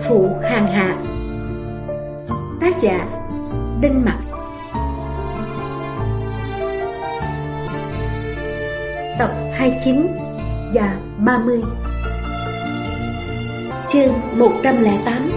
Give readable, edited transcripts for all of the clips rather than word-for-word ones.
phụ hàng hạ. Tác giả Đinh Mặc. Tập 29 và 30. Chương 108.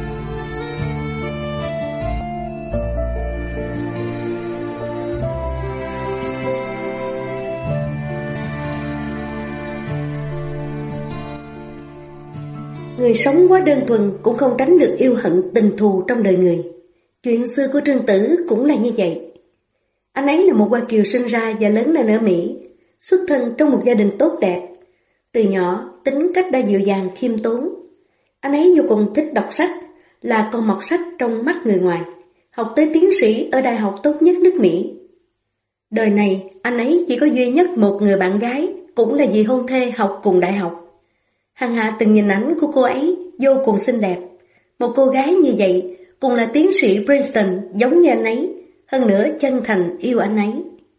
Người sống quá đơn thuần cũng không tránh được yêu hận tình thù trong đời người. Chuyện xưa của Trương Tử cũng là như vậy. Anh ấy là một Hoa Kiều sinh ra và lớn lên ở Mỹ, xuất thân trong một gia đình tốt đẹp. Từ nhỏ, tính cách đã dịu dàng khiêm tốn. Anh ấy vô cùng thích đọc sách, là con mọt sách trong mắt người ngoài, học tới tiến sĩ ở đại học tốt nhất nước Mỹ. Đời này, anh ấy chỉ có duy nhất một người bạn gái, cũng là dì hôn thê học cùng đại học. Hằng Hạ từng nhìn ảnh của cô ấy vô cùng xinh đẹp. Một cô gái như vậy, cùng là tiến sĩ Princeton giống như anh ấy, hơn nữa chân thành yêu anh ấy.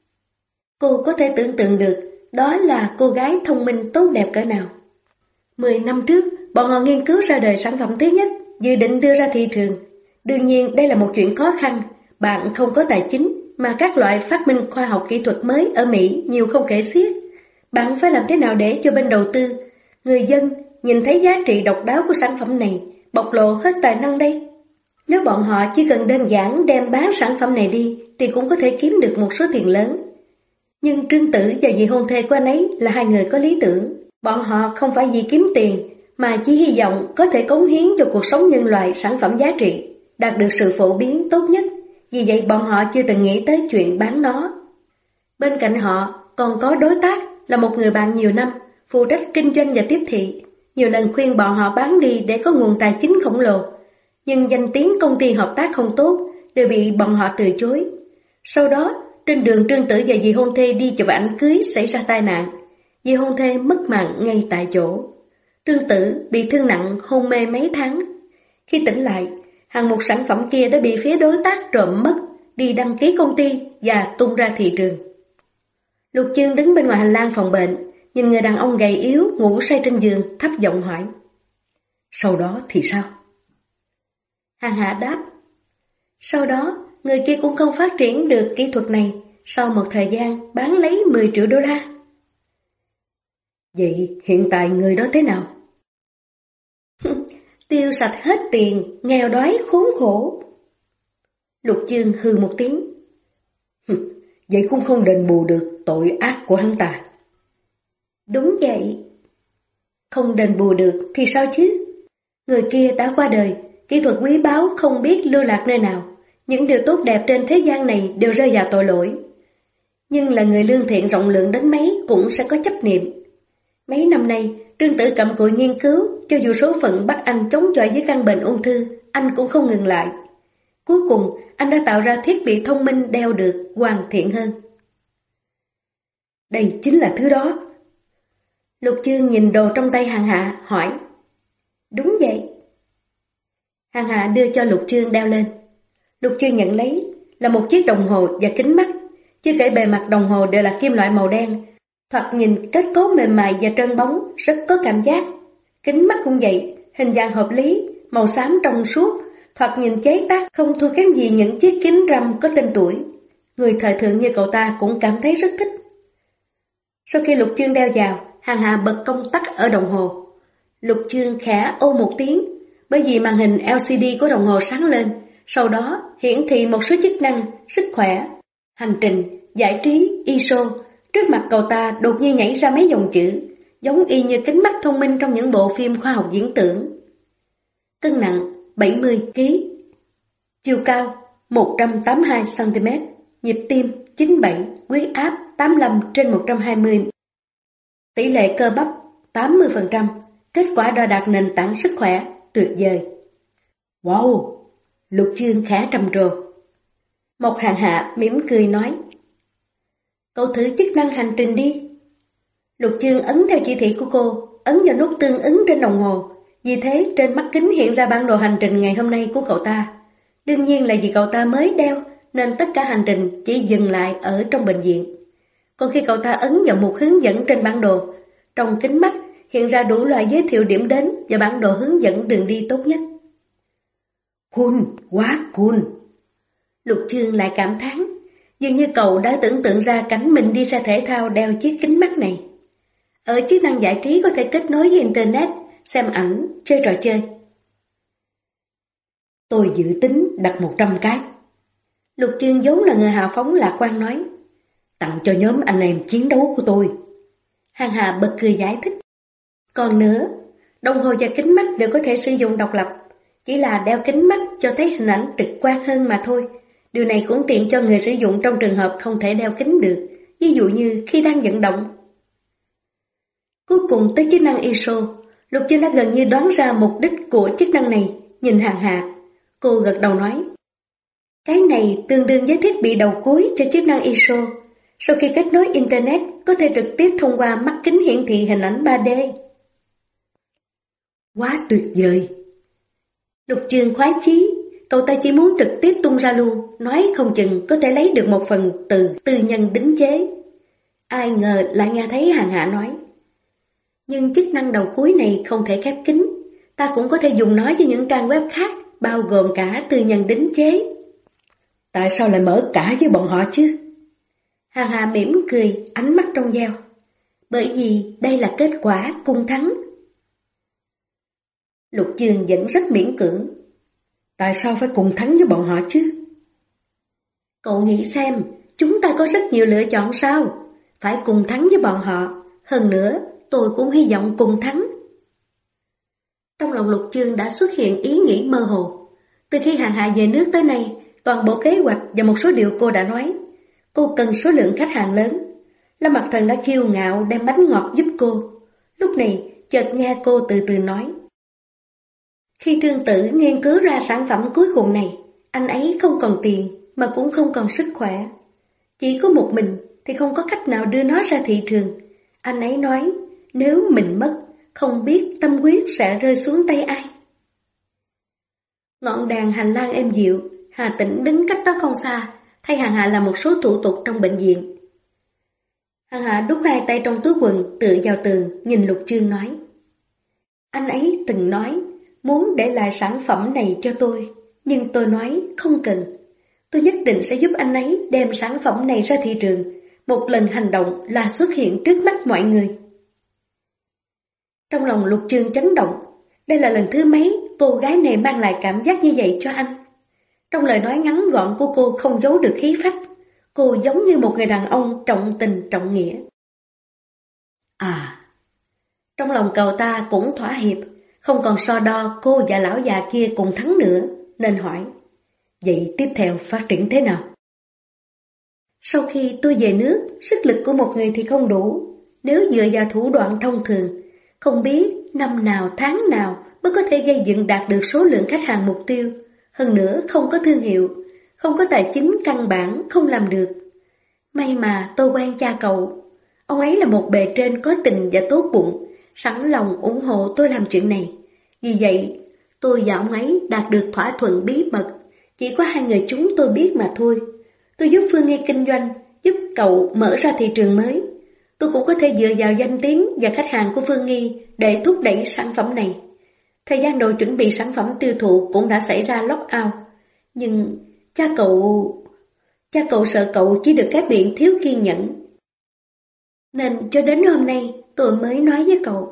Cô có thể tưởng tượng được đó là cô gái thông minh tốt đẹp cỡ nào. 10 năm trước, bọn họ nghiên cứu ra đời sản phẩm thứ nhất, dự định đưa ra thị trường. Đương nhiên đây là một chuyện khó khăn, bạn không có tài chính, mà các loại phát minh khoa học kỹ thuật mới ở Mỹ nhiều không kể xiết. Bạn phải làm thế nào để cho bên đầu tư, người dân nhìn thấy giá trị độc đáo của sản phẩm này, bộc lộ hết tài năng đây? Nếu bọn họ chỉ cần đơn giản đem bán sản phẩm này đi thì cũng có thể kiếm được một số tiền lớn. Nhưng Trương Tử và dì hôn thê của anh ấy là hai người có lý tưởng. Bọn họ không phải vì kiếm tiền mà chỉ hy vọng có thể cống hiến cho cuộc sống nhân loại sản phẩm giá trị, đạt được sự phổ biến tốt nhất. Vì vậy bọn họ chưa từng nghĩ tới chuyện bán nó. Bên cạnh họ còn có đối tác là một người bạn nhiều năm, phụ trách kinh doanh và tiếp thị. Nhiều lần khuyên bọn họ bán đi để có nguồn tài chính khổng lồ, nhưng danh tiếng công ty hợp tác không tốt, đều bị bọn họ từ chối. Sau đó, trên đường Trương Tử và dì hôn thê đi chụp ảnh cưới xảy ra tai nạn. Dì hôn thê mất mạng ngay tại chỗ. Trương Tử bị thương nặng hôn mê mấy tháng. Khi tỉnh lại, hàng một sản phẩm kia đã bị phía đối tác trộm mất, đi đăng ký công ty và tung ra thị trường. Lục Chương đứng bên ngoài hành lang phòng bệnh, nhìn người đàn ông gầy yếu ngủ say trên giường, thấp giọng hỏi: Sau đó thì sao? Hàng Hạ đáp: Sau đó, người kia cũng không phát triển được kỹ thuật này, sau một thời gian bán lấy 10 triệu đô la. Vậy hiện tại người đó thế nào? Tiêu sạch hết tiền, nghèo đói khốn khổ. Lục Chương hừ một tiếng: Vậy cũng không đền bù được tội ác của hắn ta. Đúng vậy. Không đền bù được thì sao chứ? Người kia đã qua đời, kỹ thuật quý báu không biết lưu lạc nơi nào. Những điều tốt đẹp trên thế gian này đều rơi vào tội lỗi. Nhưng là người lương thiện rộng lượng đến mấy cũng sẽ có chấp niệm. Mấy năm nay, Trương Tử cặm cụi nghiên cứu, cho dù số phận bắt anh chống chọi với căn bệnh ung thư, anh cũng không ngừng lại. Cuối cùng, anh đã tạo ra thiết bị thông minh đeo được, hoàn thiện hơn. Đây chính là thứ đó. Lục Chương nhìn đồ trong tay Hàng Hạ, hỏi: Đúng vậy. Hàng Hạ đưa cho Lục Chương đeo lên. Lục Chương nhận lấy, là một chiếc đồng hồ và kính mắt. Chưa kể bề mặt đồng hồ đều là kim loại màu đen, thoạt nhìn kết cấu mềm mại và trơn bóng, rất có cảm giác. Kính mắt cũng vậy, hình dạng hợp lý, màu xám trong suốt, thoạt nhìn chế tác không thua kém gì những chiếc kính râm có tên tuổi. Người thời thượng như cậu ta cũng cảm thấy rất thích. Sau khi Lục Chương đeo vào, Hàng Hạ bật công tắc ở đồng hồ. Lục Chương khẽ ô một tiếng, bởi vì màn hình LCD của đồng hồ sáng lên, sau đó hiển thị một số chức năng, sức khỏe, hành trình, giải trí, ISO. Trước mặt cậu ta đột nhiên nhảy ra mấy dòng chữ, giống y như kính mắt thông minh trong những bộ phim khoa học viễn tưởng. Cân nặng 70 kg, chiều cao 182 cm, nhịp tim 97, huyết áp 85/120, tỷ lệ cơ bắp 80%, kết quả đo đạc nền tảng sức khỏe tuyệt vời. Wow! Lục Chương khá trầm trồ. Một Hàng Hạ mỉm cười nói: Cậu thử chức năng hành trình đi. Lục Chương ấn theo chỉ thị của cô, ấn vào nút tương ứng trên đồng hồ. Vì thế trên mắt kính hiện ra bản đồ hành trình ngày hôm nay của cậu ta. Đương nhiên là vì cậu ta mới đeo, nên tất cả hành trình chỉ dừng lại ở trong bệnh viện. Còn khi cậu ta ấn vào mục hướng dẫn trên bản đồ, trong kính mắt hiện ra đủ loại giới thiệu điểm đến và bản đồ hướng dẫn đường đi tốt nhất. Cool, quá cool. Lục Chương lại cảm thán, dường như cậu đã tưởng tượng ra cảnh mình đi xe thể thao đeo chiếc kính mắt này. Ở chức năng giải trí có thể kết nối với Internet, xem ảnh, chơi trò chơi. Tôi dự tính đặt 100 cái. Lục Chương vốn là người hào phóng lạc quan nói, tặng cho nhóm anh em chiến đấu của tôi. Hàng Hà bật cười giải thích. Còn nữa, đồng hồ và kính mắt đều có thể sử dụng độc lập, chỉ là đeo kính mắt cho thấy hình ảnh trực quan hơn mà thôi. Điều này cũng tiện cho người sử dụng trong trường hợp không thể đeo kính được, ví dụ như khi đang vận động. Cuối cùng tới chức năng ISO, Lục Chương đã gần như đoán ra mục đích của chức năng này. Nhìn Hàng Hà, cô gật đầu nói, cái này tương đương với thiết bị đầu cuối cho chức năng ISO. Sau khi kết nối Internet, có thể trực tiếp thông qua mắt kính hiển thị hình ảnh 3D. Quá tuyệt vời! Lục Chương khoái chí, cậu ta chỉ muốn trực tiếp tung ra luôn, nói không chừng có thể lấy được một phần từ tư nhân đính chế. Ai ngờ lại nghe thấy Hàng Hạ nói, nhưng chức năng đầu cuối này không thể khép kín, ta cũng có thể dùng nó với những trang web khác, bao gồm cả tư nhân đính chế. Tại sao lại mở cả với bọn họ chứ? Hàng Hạ mỉm cười, ánh mắt trong veo. Bởi vì đây là kết quả cung thắng. Lục Chương vẫn rất miễn cưỡng. Tại sao phải cùng thắng với bọn họ chứ? Cậu nghĩ xem, chúng ta có rất nhiều lựa chọn sao? Phải cùng thắng với bọn họ. Hơn nữa, tôi cũng hy vọng cùng thắng. Trong lòng Lục Chương đã xuất hiện ý nghĩ mơ hồ. Từ khi Hàng Hạ về nước tới nay, toàn bộ kế hoạch và một số điều cô đã nói, cô cần số lượng khách hàng lớn. Lâm Mặc Thần đã kiêu ngạo đem bánh ngọt giúp cô. Lúc này, chợt nghe cô từ từ nói. Khi Trương Tử nghiên cứu ra sản phẩm cuối cùng này, anh ấy không còn tiền mà cũng không còn sức khỏe. Chỉ có một mình thì không có cách nào đưa nó ra thị trường. Anh ấy nói, nếu mình mất, không biết tâm huyết sẽ rơi xuống tay ai. Ngọn đèn hành lang êm dịu, Hà Tĩnh đứng cách đó không xa, thay Hàng Hạ làm một số thủ tục trong bệnh viện. Hàng Hạ đút hai tay trong túi quần, tựa vào tường, nhìn Lục Chương nói. Anh ấy từng nói, muốn để lại sản phẩm này cho tôi, nhưng tôi nói không cần. Tôi nhất định sẽ giúp anh ấy đem sản phẩm này ra thị trường. Một lần hành động là xuất hiện trước mắt mọi người. Trong lòng Lục Chương chấn động. Đây là lần thứ mấy cô gái này mang lại cảm giác như vậy cho anh. Trong lời nói ngắn gọn của cô không giấu được khí phách. Cô giống như một người đàn ông trọng tình trọng nghĩa. Trong lòng cậu ta cũng thỏa hiệp, không còn so đo cô và lão già kia cùng thắng nữa, nên hỏi, vậy tiếp theo phát triển thế nào? Sau khi tôi về nước, sức lực của một người thì không đủ. Nếu dựa vào thủ đoạn thông thường, không biết năm nào tháng nào mới có thể gây dựng đạt được số lượng khách hàng mục tiêu. Hơn nữa không có thương hiệu, không có tài chính căn bản, không làm được. May mà tôi quen cha cậu. Ông ấy là một bề trên có tình và tốt bụng, sẵn lòng ủng hộ tôi làm chuyện này. Vì vậy, tôi và ông ấy đạt được thỏa thuận bí mật, chỉ có hai người chúng tôi biết mà thôi. Tôi giúp Phương Nghi kinh doanh, giúp cậu mở ra thị trường mới. Tôi cũng có thể dựa vào danh tiếng và khách hàng của Phương Nghi để thúc đẩy sản phẩm này. Thời gian đầu chuẩn bị sản phẩm tiêu thụ cũng đã xảy ra lockout. Nhưng cha cậu sợ cậu chỉ được cái miệng thiếu kiên nhẫn. Nên cho đến hôm nay tôi mới nói với cậu.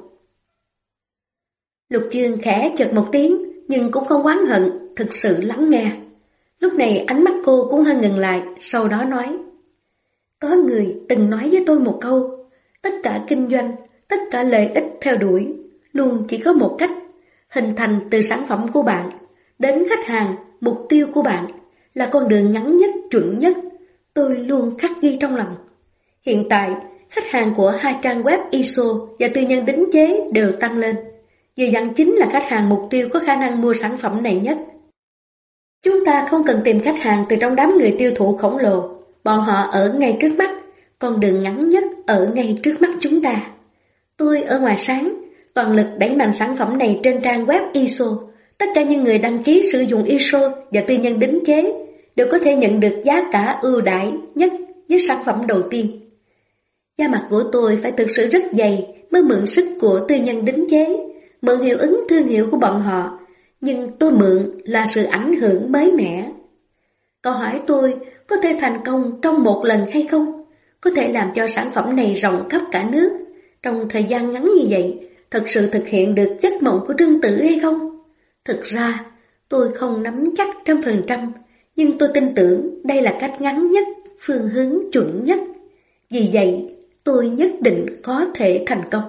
Lục Chương khẽ chợt một tiếng, nhưng cũng không oán hận, thực sự lắng nghe. Lúc này ánh mắt cô cũng hơi ngừng lại, sau đó nói. Có người từng nói với tôi một câu, tất cả kinh doanh, tất cả lợi ích theo đuổi, luôn chỉ có một cách, hình thành từ sản phẩm của bạn, đến khách hàng, mục tiêu của bạn, là con đường ngắn nhất, chuẩn nhất. Tôi luôn khắc ghi trong lòng. Hiện tại, khách hàng của hai trang web ISO và tư nhân đính chế đều tăng lên. Vừa dặn chính là khách hàng mục tiêu có khả năng mua sản phẩm này nhất. Chúng ta không cần tìm khách hàng từ trong đám người tiêu thụ khổng lồ, bọn họ ở ngay trước mắt, con đường ngắn nhất ở ngay trước mắt chúng ta. Tôi ở ngoài sáng, toàn lực đẩy mạnh sản phẩm này trên trang web ISO. Tất cả những người đăng ký sử dụng ISO và tư nhân đính chế đều có thể nhận được giá cả ưu đãi nhất với sản phẩm đầu tiên. Da mặt của tôi phải thực sự rất dày mới mượn sức của tư nhân đính chế, mượn hiệu ứng thương hiệu của bọn họ, nhưng tôi mượn là sự ảnh hưởng mới mẻ. Cậu hỏi tôi có thể thành công trong một lần hay không? Có thể làm cho sản phẩm này rộng khắp cả nước trong thời gian ngắn như vậy, thật sự thực hiện được giấc mộng của Trương Tử hay không? Thực ra, tôi không nắm chắc 100%, nhưng tôi tin tưởng đây là cách ngắn nhất, phương hướng chuẩn nhất. Vì vậy, tôi nhất định có thể thành công.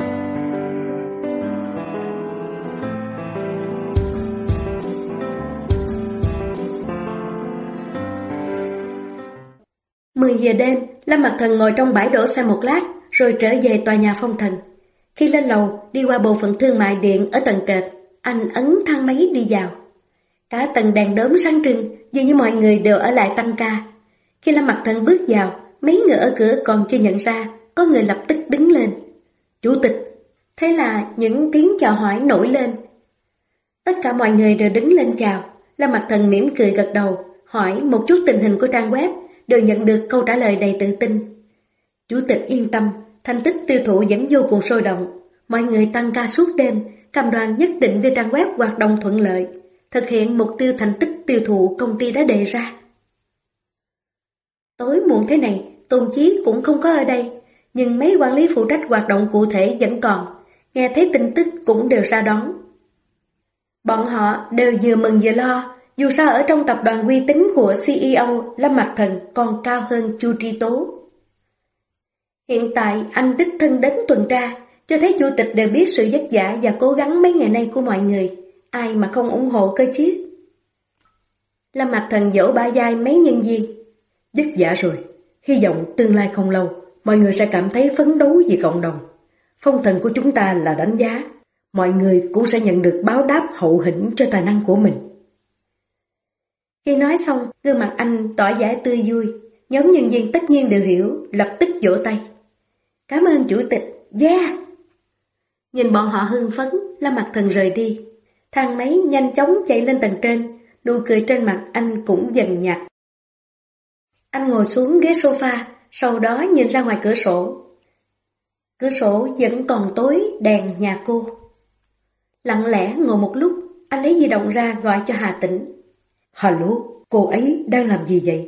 Mười giờ đêm, Lâm Mặc Thần ngồi trong bãi đổ xe một lát, rồi trở về tòa nhà Phong Thần. Khi lên lầu, đi qua bộ phận thương mại điện ở tầng trệt, anh ấn thang máy đi vào. Cả tầng đèn đốm sáng trưng, dường như mọi người đều ở lại tăng ca. Khi Lâm Mặc Thần bước vào, mấy người ở cửa còn chưa nhận ra, có người lập tức đứng lên. Chủ tịch! Thế là những tiếng chào hỏi nổi lên. Tất cả mọi người đều đứng lên chào. Lâm Mặc Thần mỉm cười gật đầu, hỏi một chút tình hình của trang web, đều nhận được câu trả lời đầy tự tin. Chủ tịch yên tâm, thành tích tiêu thụ vẫn vô cùng sôi động. Mọi người tăng ca suốt đêm, cam đoan nhất định đưa trang web hoạt động thuận lợi, thực hiện mục tiêu thành tích tiêu thụ công ty đã đề ra. Tối muộn thế này, Tôn Chí cũng không có ở đây, nhưng mấy quản lý phụ trách hoạt động cụ thể vẫn còn, nghe thấy tin tức cũng đều ra đón. Bọn họ đều vừa mừng vừa lo, dù sao ở trong tập đoàn uy tín của CEO, Lâm Mặc Thần còn cao hơn Chu Tri Tố. Hiện tại anh đích thân đến tuần tra, cho thấy chủ tịch đều biết sự vất vả và cố gắng mấy ngày nay của mọi người, ai mà không ủng hộ cơ chứ. Lâm Mặc Thần vỗ bả vai mấy nhân viên. Vất vả rồi, hy vọng tương lai không lâu, mọi người sẽ cảm thấy phấn đấu vì cộng đồng. Phong Thần của chúng ta là đánh giá, mọi người cũng sẽ nhận được báo đáp hậu hĩnh cho tài năng của mình. Khi nói xong, gương mặt anh tỏ vẻ tươi vui, nhóm nhân viên tất nhiên đều hiểu, lập tức vỗ tay. Cảm ơn chủ tịch, yeah! Nhìn bọn họ hưng phấn, Lâm Mặc Thần rời đi. Thang máy nhanh chóng chạy lên tầng trên, nụ cười trên mặt anh cũng dần nhạt. Anh ngồi xuống ghế sofa, sau đó nhìn ra ngoài cửa sổ. Cửa sổ vẫn còn tối đèn nhà cô. Lặng lẽ ngồi một lúc, anh lấy di động ra gọi cho Hà Tĩnh. Hello, cô ấy đang làm gì vậy?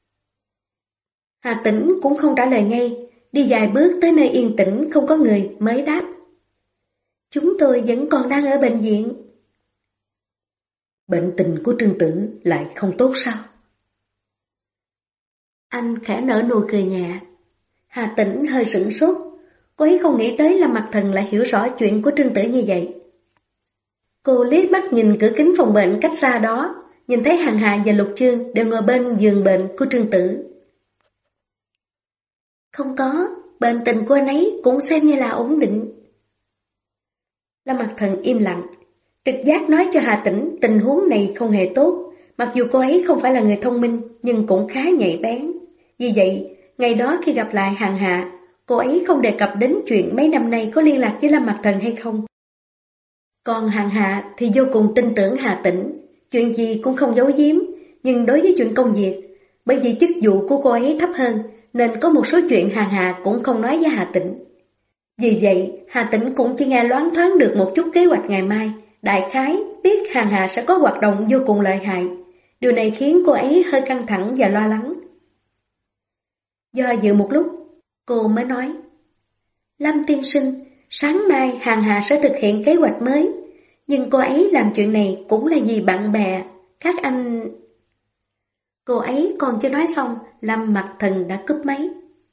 Hà Tĩnh cũng không trả lời ngay, đi vài bước tới nơi yên tĩnh không có người mới đáp. Chúng tôi vẫn còn đang ở bệnh viện. Bệnh tình của Trương Tử lại không tốt sao? Anh khẽ nở nụ cười nhẹ. Hà Tĩnh hơi sửng sốt, cô ấy không nghĩ tới Lâm Mặc Thần lại hiểu rõ chuyện của Trương Tử như vậy. Cô liếc mắt nhìn cửa kính phòng bệnh cách xa đó, nhìn thấy Hằng Hà và Lục Chương đều ngồi bên giường bệnh của Trương Tử. Không có, bệnh tình của anh ấy cũng xem như là ổn định. Lâm Mặc Thần im lặng, trực giác nói cho Hà Tĩnh tình huống này không hề tốt, mặc dù cô ấy không phải là người thông minh nhưng cũng khá nhạy bén. Vì vậy, ngày đó khi gặp lại Hằng Hà, cô ấy không đề cập đến chuyện mấy năm nay có liên lạc với Lâm Mặc Thần hay không. Còn Hằng Hà thì vô cùng tin tưởng Hà Tĩnh, chuyện gì cũng không giấu giếm, nhưng đối với chuyện công việc, bởi vì chức vụ của cô ấy thấp hơn, nên có một số chuyện Hằng Hà cũng không nói với Hà Tĩnh. Vì vậy, Hà Tĩnh cũng chỉ nghe loáng thoáng được một chút kế hoạch ngày mai, đại khái biết Hằng Hà sẽ có hoạt động vô cùng lợi hại. Điều này khiến cô ấy hơi căng thẳng và lo lắng. Do dự một lúc, cô mới nói, Lâm tiên sinh, sáng mai Hằng Hà sẽ thực hiện kế hoạch mới, nhưng cô ấy làm chuyện này cũng là vì bạn bè, các anh... Cô ấy còn chưa nói xong, Lâm Mặc Thần đã cúp máy.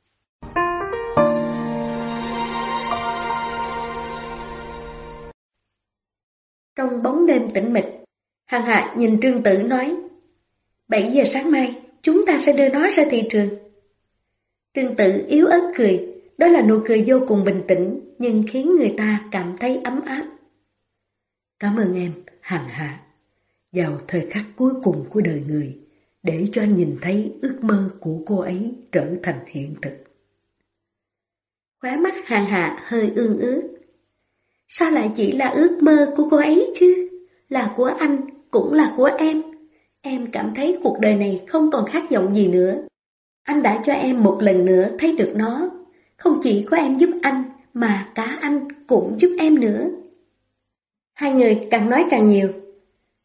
Trong bóng đêm tĩnh mịch, Hằng Hà nhìn Trương Tử nói, 7 giờ sáng mai, chúng ta sẽ đưa nó ra thị trường. Trương Tử yếu ớt cười, đó là nụ cười vô cùng bình tĩnh, nhưng khiến người ta cảm thấy ấm áp. Cảm ơn em, Hằng Hà. Vào thời khắc cuối cùng của đời người, để cho anh nhìn thấy ước mơ của cô ấy trở thành hiện thực. Khóe mắt Hằng Hà hơi ương ướt. Sao lại chỉ là ước mơ của cô ấy chứ? Là của anh, cũng là của em. Em cảm thấy cuộc đời này không còn khát vọng gì nữa. Anh đã cho em một lần nữa thấy được nó. Không chỉ có em giúp anh, mà cả anh cũng giúp em nữa. Hai người càng nói càng nhiều,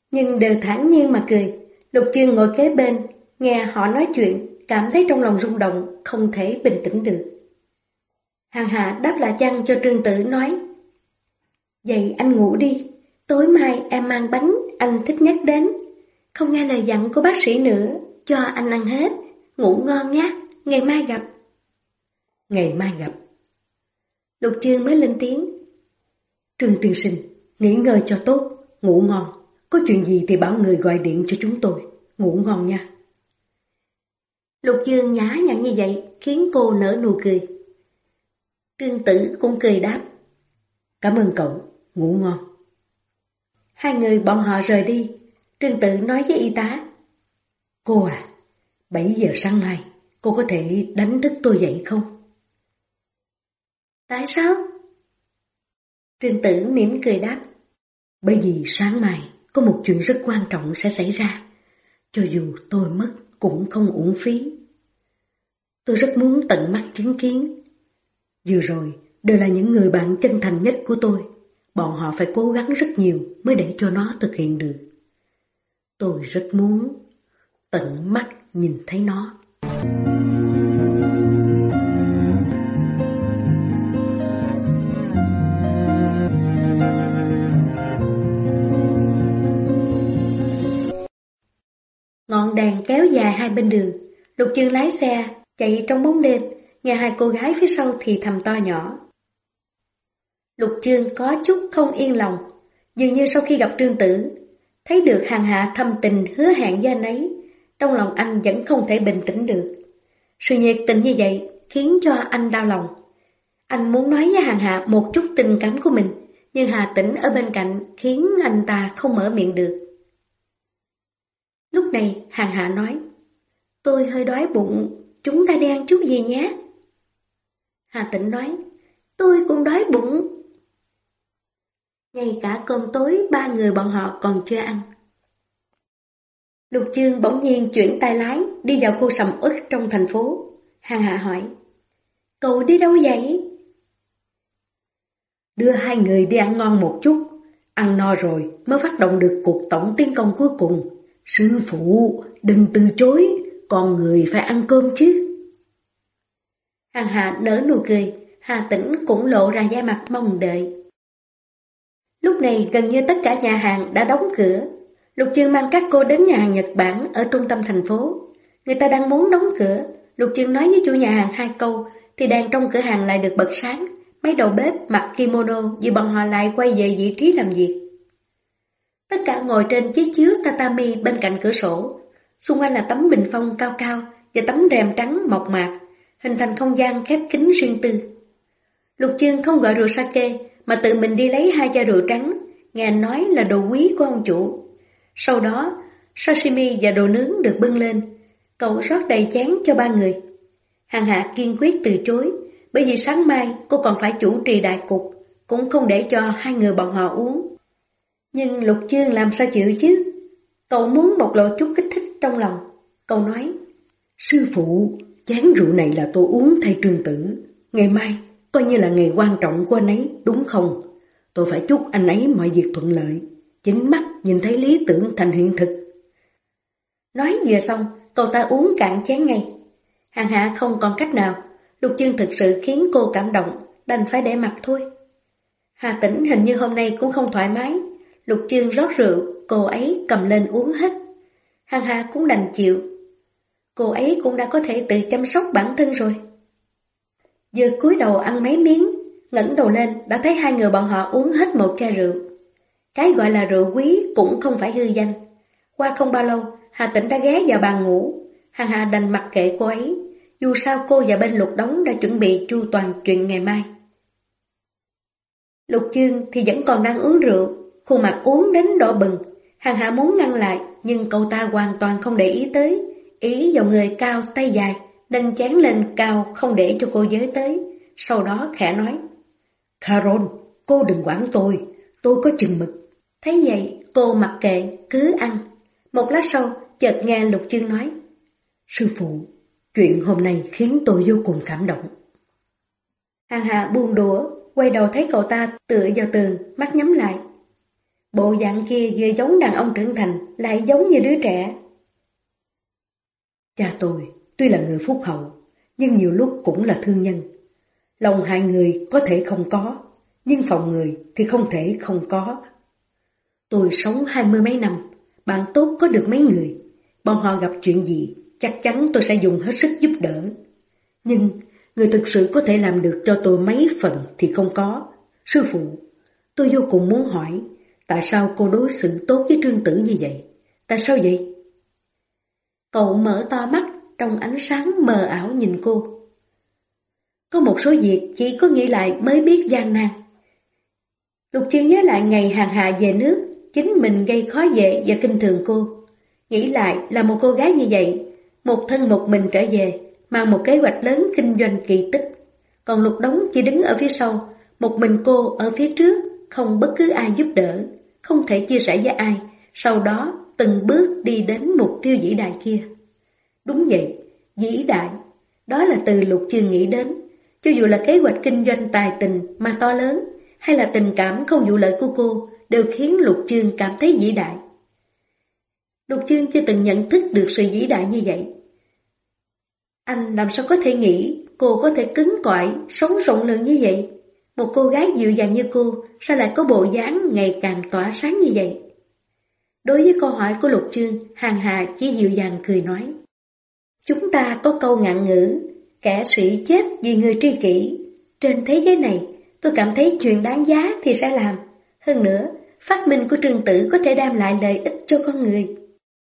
nhưng đều thản nhiên mà cười. Lục Chương ngồi kế bên, nghe họ nói chuyện, cảm thấy trong lòng rung động, không thể bình tĩnh được. Hàng Hạ đáp lại chăn cho Trương Tử nói: "Vậy anh ngủ đi, tối mai em mang bánh anh thích nhất đến. Không nghe lời dặn của bác sĩ nữa, cho anh ăn hết. Ngủ ngon nhé, ngày mai gặp." Ngày mai gặp. Lục Chương mới lên tiếng: "Trương tiên sinh, nghỉ ngơi cho tốt, ngủ ngon. Có chuyện gì thì bảo người gọi điện cho chúng tôi. Ngủ ngon nha." Lục Chương nhã nhặn như vậy khiến cô nở nụ cười. Trương Tử cũng cười đáp: "Cảm ơn cậu, ngủ ngon." Hai người bọn họ rời đi. Trương Tử nói với y tá: "Cô à, 7 giờ sáng mai, cô có thể đánh thức tôi dậy không?" "Tại sao?" Trương Tử mỉm cười đáp: "Bởi vì sáng mai có một chuyện rất quan trọng sẽ xảy ra. Cho dù tôi mất cũng không uổng phí. Tôi rất muốn tận mắt chứng kiến. Vừa rồi đều là những người bạn chân thành nhất của tôi. Bọn họ phải cố gắng rất nhiều mới để cho nó thực hiện được. Tôi rất muốn tận mắt nhìn thấy nó." Ngọn đèn kéo dài hai bên đường. Lục Chương lái xe chạy trong bóng đêm, nghe hai cô gái phía sau thì thầm to nhỏ. Lục Chương có chút không yên lòng, dường như sau khi gặp Trương Tử, thấy được Hàng Hạ thâm tình hứa hẹn với anh ấy, trong lòng anh vẫn không thể bình tĩnh được. Sự nhiệt tình như vậy khiến cho anh đau lòng. Anh muốn nói với Hàng Hạ một chút tình cảm của mình, nhưng Hà Tĩnh ở bên cạnh khiến anh ta không mở miệng được. Lúc này Hàng Hạ nói: "Tôi hơi đói bụng, chúng ta đi ăn chút gì nhé?" Hà Tĩnh nói: "Tôi cũng đói bụng." Ngay cả cơm tối ba người bọn họ còn chưa ăn. Lục Chương bỗng nhiên chuyển tay lái đi vào khu sầm uất trong thành phố. Hàng Hạ hỏi: "Cậu đi đâu vậy?" "Đưa hai người đi ăn ngon một chút, ăn no rồi mới phát động được cuộc tổng tiến công cuối cùng. Sư phụ, đừng từ chối, con người phải ăn cơm chứ." Hàng Hạ nở nụ cười, Hà Tĩnh cũng lộ ra vẻ mặt mong đợi. Lúc này gần như tất cả nhà hàng đã đóng cửa. Lục Chương mang các cô đến nhà hàng Nhật Bản ở trung tâm thành phố. Người ta đang muốn đóng cửa. Lục Chương nói với chủ nhà hàng hai câu thì đèn trong cửa hàng lại được bật sáng. Mấy đầu bếp mặc kimono vì bọn họ lại quay về vị trí làm việc. Tất cả ngồi trên chiếc chiếu tatami bên cạnh cửa sổ. Xung quanh là tấm bình phong cao cao và tấm rèm trắng mộc mạc, hình thành không gian khép kín riêng tư. Lục Chương không gọi rượu sake mà tự mình đi lấy 2 chai rượu trắng, nghe anh nói là đồ quý của ông chủ. Sau đó, sashimi và đồ nướng được bưng lên, cậu rót đầy chén cho 3 người. Hàng Hạ kiên quyết từ chối, bởi vì sáng mai cô còn phải chủ trì đại cục, cũng không để cho hai người bọn họ uống. Nhưng Lục Chương làm sao chịu chứ? Cậu muốn bộc lộ chút kích thích trong lòng. Cậu nói: "Sư phụ, chén rượu này là tôi uống thay Trương Tử. Ngày mai coi như là ngày quan trọng của anh ấy, đúng không? Tôi phải chúc anh ấy mọi việc thuận lợi, chính mắt nhìn thấy lý tưởng thành hiện thực." Nói vừa xong, cậu ta uống cạn chén ngay. Hàng Hạ không còn cách nào. Lục Chương thực sự khiến cô cảm động, đành phải để mặc thôi. Hà Tĩnh hình như hôm nay cũng không thoải mái. Lục Chương rót rượu, cô ấy cầm lên uống hết. Hàng Hạ cũng đành chịu. Cô ấy cũng đã có thể tự chăm sóc bản thân rồi. Vừa cúi đầu ăn mấy miếng, ngẩng đầu lên đã thấy hai người bọn họ uống hết 1 chai rượu. Cái gọi là rượu quý cũng không phải hư danh. Qua không bao lâu, Hà Tĩnh đã ghé vào bàn ngủ. Hàng Hạ đành mặc kệ cô ấy. Dù sao cô và bên Lục Đống đã chuẩn bị chu toàn chuyện ngày mai. Lục Chương thì vẫn còn đang uống rượu, khuôn mặt uống đến đỏ bừng. Hàng Hạ muốn ngăn lại, nhưng cậu ta hoàn toàn không để ý tới. Ý vào người cao tay dài, nâng chén lên cao không để cho cô giới tới. Sau đó khẽ nói: "Carol, cô đừng quản tôi có chừng mực." Thấy vậy, cô mặc kệ, cứ ăn. Một lát sau, chợt nghe Lục Chương nói: "Sư phụ, chuyện hôm nay khiến tôi vô cùng cảm động." Hàng Hạ buông đũa, quay đầu thấy cậu ta tựa vào tường, mắt nhắm lại. Bộ dạng kia vừa giống đàn ông trưởng thành, lại giống như đứa trẻ. Cha tôi tuy là người phúc hậu, nhưng nhiều lúc cũng là thương nhân. Lòng hại người có thể không có, nhưng phòng người thì không thể không có. Tôi sống 20 mấy năm, bạn tốt có được mấy người. Bọn họ gặp chuyện gì, chắc chắn tôi sẽ dùng hết sức giúp đỡ. Nhưng người thực sự có thể làm được cho tôi mấy phần thì không có. Sư phụ, tôi vô cùng muốn hỏi, tại sao cô đối xử tốt với Trương Tử như vậy? Tại sao vậy? Cậu mở to mắt, trong ánh sáng mờ ảo nhìn cô. Có một số việc chỉ có nghĩ lại mới biết gian nan. Lục Chương nhớ lại ngày Hàng Hà về nước, chính mình gây khó dễ và khinh thường cô. Nghĩ lại là một cô gái như vậy, một thân một mình trở về, mang một kế hoạch lớn kinh doanh kỳ tích. Còn Lục Đống chỉ đứng ở phía sau, một mình cô ở phía trước, không bất cứ ai giúp đỡ, không thể chia sẻ với ai, sau đó từng bước đi đến mục tiêu vĩ đại kia. Đúng vậy, vĩ đại, đó là từ Lục Chương nghĩ đến, cho dù là kế hoạch kinh doanh tài tình mà to lớn, hay là tình cảm không vụ lợi của cô, đều khiến Lục Chương cảm thấy vĩ đại. Lục Chương chưa từng nhận thức được sự vĩ đại như vậy. Anh làm sao có thể nghĩ cô có thể cứng cỏi, sống rộng lượng như vậy? Một cô gái dịu dàng như cô, sao lại có bộ dáng ngày càng tỏa sáng như vậy? Đối với câu hỏi của Lục Chương, Hàng Hà chỉ dịu dàng cười nói. Chúng ta có câu ngạn ngữ, kẻ sĩ chết vì người tri kỷ. Trên thế giới này, tôi cảm thấy chuyện đáng giá thì sẽ làm. Hơn nữa, phát minh của Trương Tử có thể đem lại lợi ích cho con người.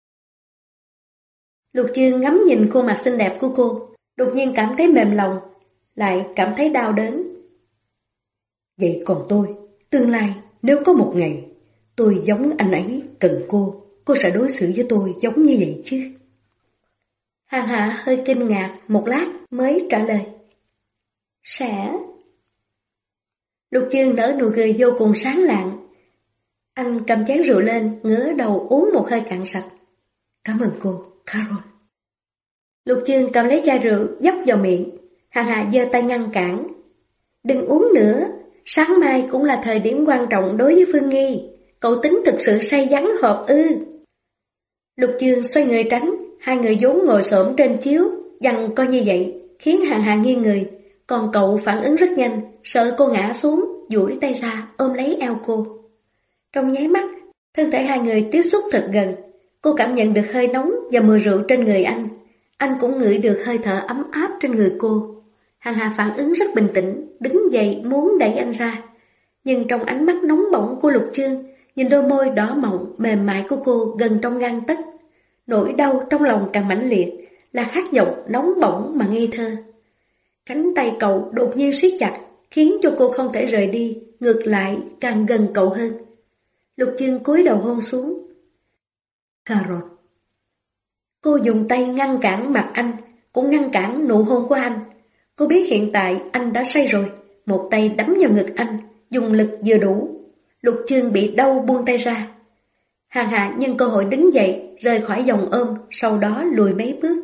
Lục Chương ngắm nhìn khuôn mặt xinh đẹp của cô, đột nhiên cảm thấy mềm lòng, lại cảm thấy đau đớn. Vậy còn tôi, tương lai nếu có một ngày tôi giống anh ấy cần cô sẽ đối xử với tôi giống như vậy chứ? Hàng Hạ hơi kinh ngạc một lát mới trả lời. Sẽ. Lục Chương nở nụ cười vô cùng sáng lạng. Anh cầm chén rượu lên, ngửa đầu uống một hơi cạn sạch. Cảm ơn cô, Carol. Lục Chương cầm lấy chai rượu, dốc vào miệng. Hàng Hạ giơ tay ngăn cản. Đừng uống nữa, sáng mai cũng là thời điểm quan trọng đối với Phương Nghi. Cậu tính thực sự say vắng họp ư? Lục Chương xoay người tránh, hai người vốn ngồi xổm trên chiếu, giằng co như vậy, khiến Hàng Hà nghiêng người. Còn cậu phản ứng rất nhanh, sợ cô ngã xuống, duỗi tay ra ôm lấy eo cô. Trong nháy mắt, thân thể hai người tiếp xúc thật gần. Cô cảm nhận được hơi nóng và mùi rượu trên người anh cũng ngửi được hơi thở ấm áp trên người cô. Hàng Hà phản ứng rất bình tĩnh, đứng dậy muốn đẩy anh ra. Nhưng trong ánh mắt nóng bỏng của Lục Chương, nhìn đôi môi đỏ mọng mềm mại của cô gần trong gang tấc, nỗi đau trong lòng càng mãnh liệt, là khát vọng nóng bỏng mà ngây thơ. Cánh tay cậu đột nhiên siết chặt, khiến cho cô không thể rời đi, ngược lại càng gần cậu hơn. Lục Chương cúi đầu hôn xuống. Carol. Cô dùng tay ngăn cản mặt anh, cũng ngăn cản nụ hôn của anh. Cô biết hiện tại anh đã say rồi, một tay đấm vào ngực anh, dùng lực vừa đủ. Lục Chương bị đau buông tay ra. Hàng Hạ nhân cơ hội đứng dậy, rời khỏi vòng ôm, sau đó lùi mấy bước.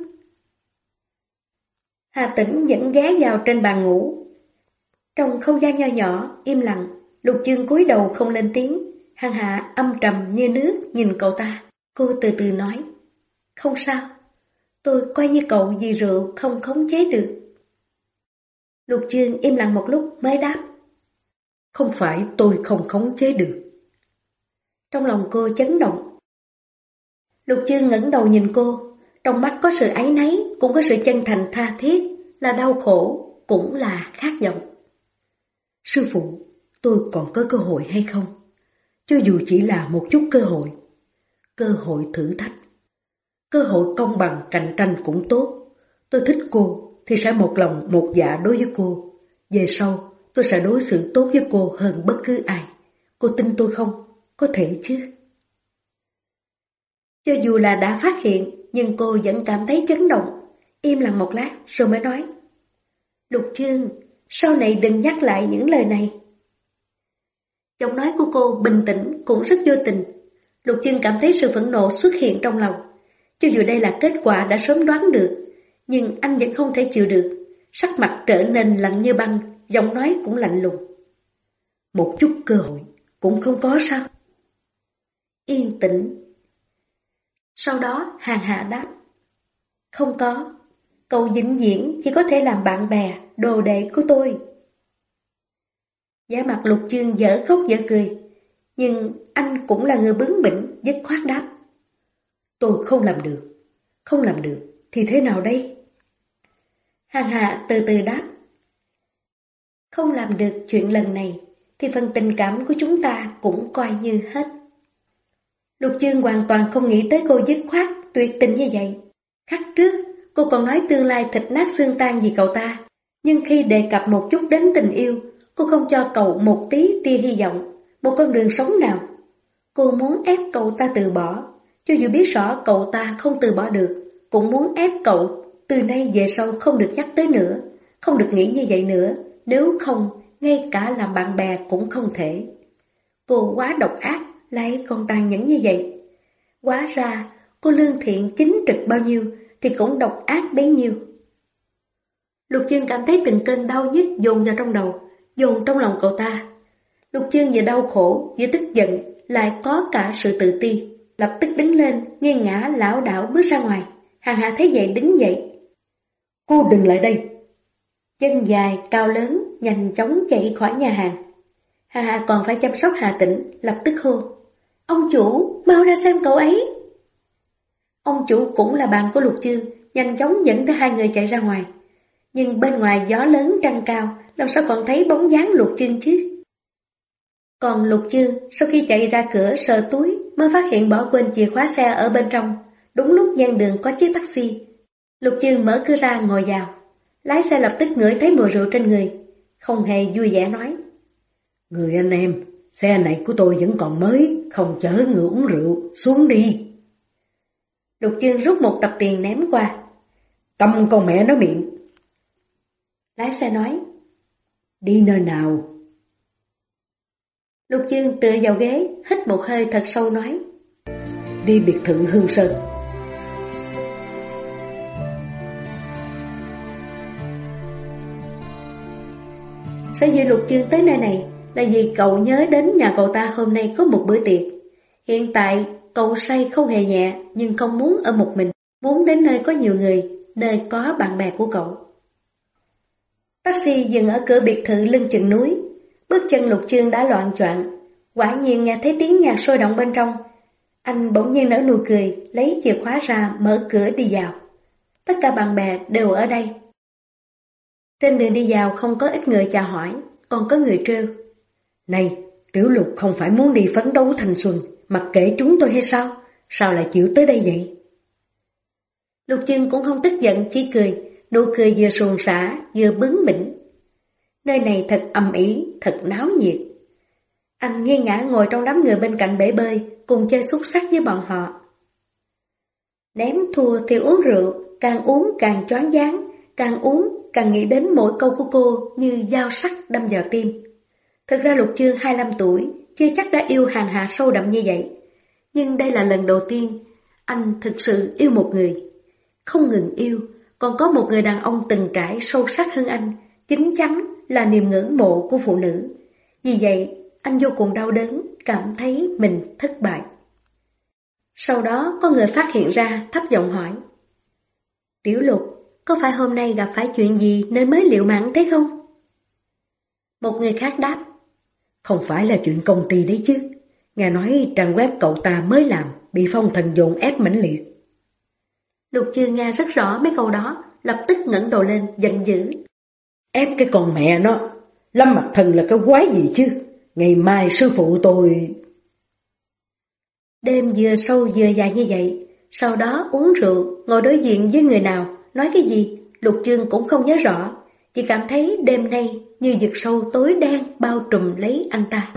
Hà Tĩnh vẫn ghé vào trên bàn ngủ. Trong không gian nho nhỏ, im lặng, Lục Chương cúi đầu không lên tiếng. Hàng Hạ âm trầm như nước nhìn cậu ta. Cô từ từ nói, không sao, tôi coi như cậu vì rượu không khống chế được. Lục Chương im lặng một lúc mới đáp, không phải tôi không khống chế được. Trong lòng cô chấn động. Lục Chương ngẩng đầu nhìn cô, trong mắt có sự áy náy, cũng có sự chân thành tha thiết, là đau khổ, cũng là khát vọng. Sư phụ, tôi còn có cơ hội hay không? Cho dù chỉ là một chút cơ hội thử thách, cơ hội công bằng cạnh tranh cũng tốt. Tôi thích cô thì sẽ một lòng một dạ đối với cô. Về sau tôi sẽ đối xử tốt với cô hơn bất cứ ai. Cô tin tôi không? Có thể chứ? Cho dù là đã phát hiện, nhưng cô vẫn cảm thấy chấn động. Im lặng một lát rồi mới nói, Lục Chương, sau này đừng nhắc lại những lời này. Giọng nói của cô bình tĩnh cũng rất vô tình. Lục Chương cảm thấy sự phẫn nộ xuất hiện trong lòng. Cho dù đây là kết quả đã sớm đoán được, nhưng anh vẫn không thể chịu được. Sắc mặt trở nên lạnh như băng, giọng nói cũng lạnh lùng. Một chút cơ hội cũng không có sao? Yên tĩnh. Sau đó Hàng Hạ đáp: Không có, cậu vĩnh viễn chỉ có thể làm bạn bè, đồ đệ của tôi. Vẻ mặt Lục Chương dở khóc dở cười, nhưng anh cũng là người bướng bỉnh, dứt khoát đáp: Tôi không làm được, không làm được thì thế nào đây? Hàng Hạ từ từ đáp: Không làm được chuyện lần này thì phần tình cảm của chúng ta cũng coi như hết. Lục Chương hoàn toàn không nghĩ tới cô dứt khoát, tuyệt tình như vậy. Khắc trước, cô còn nói tương lai thịt nát xương tan vì cậu ta, nhưng khi đề cập một chút đến tình yêu, cô không cho cậu một tí tia hy vọng, một con đường sống nào. Cô muốn ép cậu ta từ bỏ, cho dù biết rõ cậu ta không từ bỏ được, cũng muốn ép cậu từ nay về sau không được nhắc tới nữa, không được nghĩ như vậy nữa, nếu không, ngay cả làm bạn bè cũng không thể. Cô quá độc ác, lại còn tàn nhẫn như vậy. Hóa ra, cô lương thiện chính trực bao nhiêu thì cũng độc ác bấy nhiêu. Lục Chương cảm thấy từng cơn đau nhức dồn vào trong đầu, dồn trong lòng cậu ta. Lục Chương vừa đau khổ, vừa tức giận, lại có cả sự tự ti. Lập tức đứng lên, nghiêng ngã lảo đảo bước ra ngoài. Hàng Hạ thấy vậy đứng dậy. Cô đừng lại đây. Chân dài, cao lớn, nhanh chóng chạy khỏi nhà hàng. Hàng Hạ còn phải chăm sóc Hà Tĩnh, lập tức hô: Ông chủ, mau ra xem cậu ấy. Ông chủ cũng là bạn của Lục Chương, nhanh chóng dẫn tới hai người chạy ra ngoài. Nhưng bên ngoài gió lớn trăng cao, làm sao còn thấy bóng dáng Lục Chương chứ? Còn Lục Chương sau khi chạy ra cửa sờ túi mới phát hiện bỏ quên chìa khóa xe ở bên trong. Đúng lúc ven đường có chiếc taxi. Lục Chương mở cửa ra ngồi vào. Lái xe lập tức ngửi thấy mùi rượu trên người, không hề vui vẻ nói: Người anh em, xe này của tôi vẫn còn mới, không chở người uống rượu, xuống đi. Lục Chương rút một tập tiền ném qua. Câm con mẹ nó miệng. Lái xe nói: Đi nơi nào? Lục Chương tựa vào ghế, hít một hơi thật sâu nói: Đi biệt thự Hương Sơn. Sở dĩ Lục Chương tới nơi này là vì cậu nhớ đến nhà cậu ta hôm nay có một bữa tiệc. Hiện tại cậu say không hề nhẹ, nhưng không muốn ở một mình, muốn đến nơi có nhiều người, nơi có bạn bè của cậu. Taxi dừng ở cửa biệt thự lưng chừng núi. Bước chân Lục Chương đã loạng choạng. Quả nhiên nghe thấy tiếng nhạc sôi động bên trong. Anh bỗng nhiên nở nụ cười, lấy chìa khóa ra mở cửa đi vào. Tất cả bạn bè đều ở đây. Trên đường đi vào không có ít người chào hỏi, còn có người trêu: Này, Tiểu Lục không phải muốn đi phấn đấu thanh xuân, mặc kệ chúng tôi hay sao? Sao lại chịu tới đây vậy? Lục Chương cũng không tức giận, chỉ cười, nụ cười vừa suồng sã vừa bướng bỉnh. Nơi này thật ầm ĩ, thật náo nhiệt. Anh nghiêng ngã ngồi trong đám người bên cạnh bể bơi, cùng chơi xúc xắc với bọn họ. Ném thua thì uống rượu, càng uống càng choáng váng, càng uống càng nghĩ đến mỗi câu của cô như dao sắc đâm vào tim. Thực ra Lục Chương 25 tuổi, chưa chắc đã yêu Hàng Hạ sâu đậm như vậy. Nhưng đây là lần đầu tiên anh thực sự yêu một người. Không ngừng yêu, còn có một người đàn ông từng trải sâu sắc hơn anh, chính chắn là niềm ngưỡng mộ của phụ nữ. Vì vậy, anh vô cùng đau đớn, cảm thấy mình thất bại. Sau đó có người phát hiện ra, thấp giọng hỏi: Tiểu Lục, có phải hôm nay gặp phải chuyện gì nên mới liệu mạng thế không? Một người khác đáp: Không phải là chuyện công ty đấy chứ. Nghe nói trang web cậu ta mới làm, bị phong thần dồn ép mãnh liệt. Lục Chương nghe rất rõ mấy câu đó, lập tức ngẩng đầu lên, giận dữ: Ép cái con mẹ nó, Lâm Mặc Thần là cái quái gì chứ? Ngày mai sư phụ tôi... Đêm vừa sâu vừa dài như vậy, sau đó uống rượu, ngồi đối diện với người nào, nói cái gì, Lục Chương cũng không nhớ rõ, chỉ cảm thấy đêm nay như vực sâu tối đen bao trùm lấy anh ta.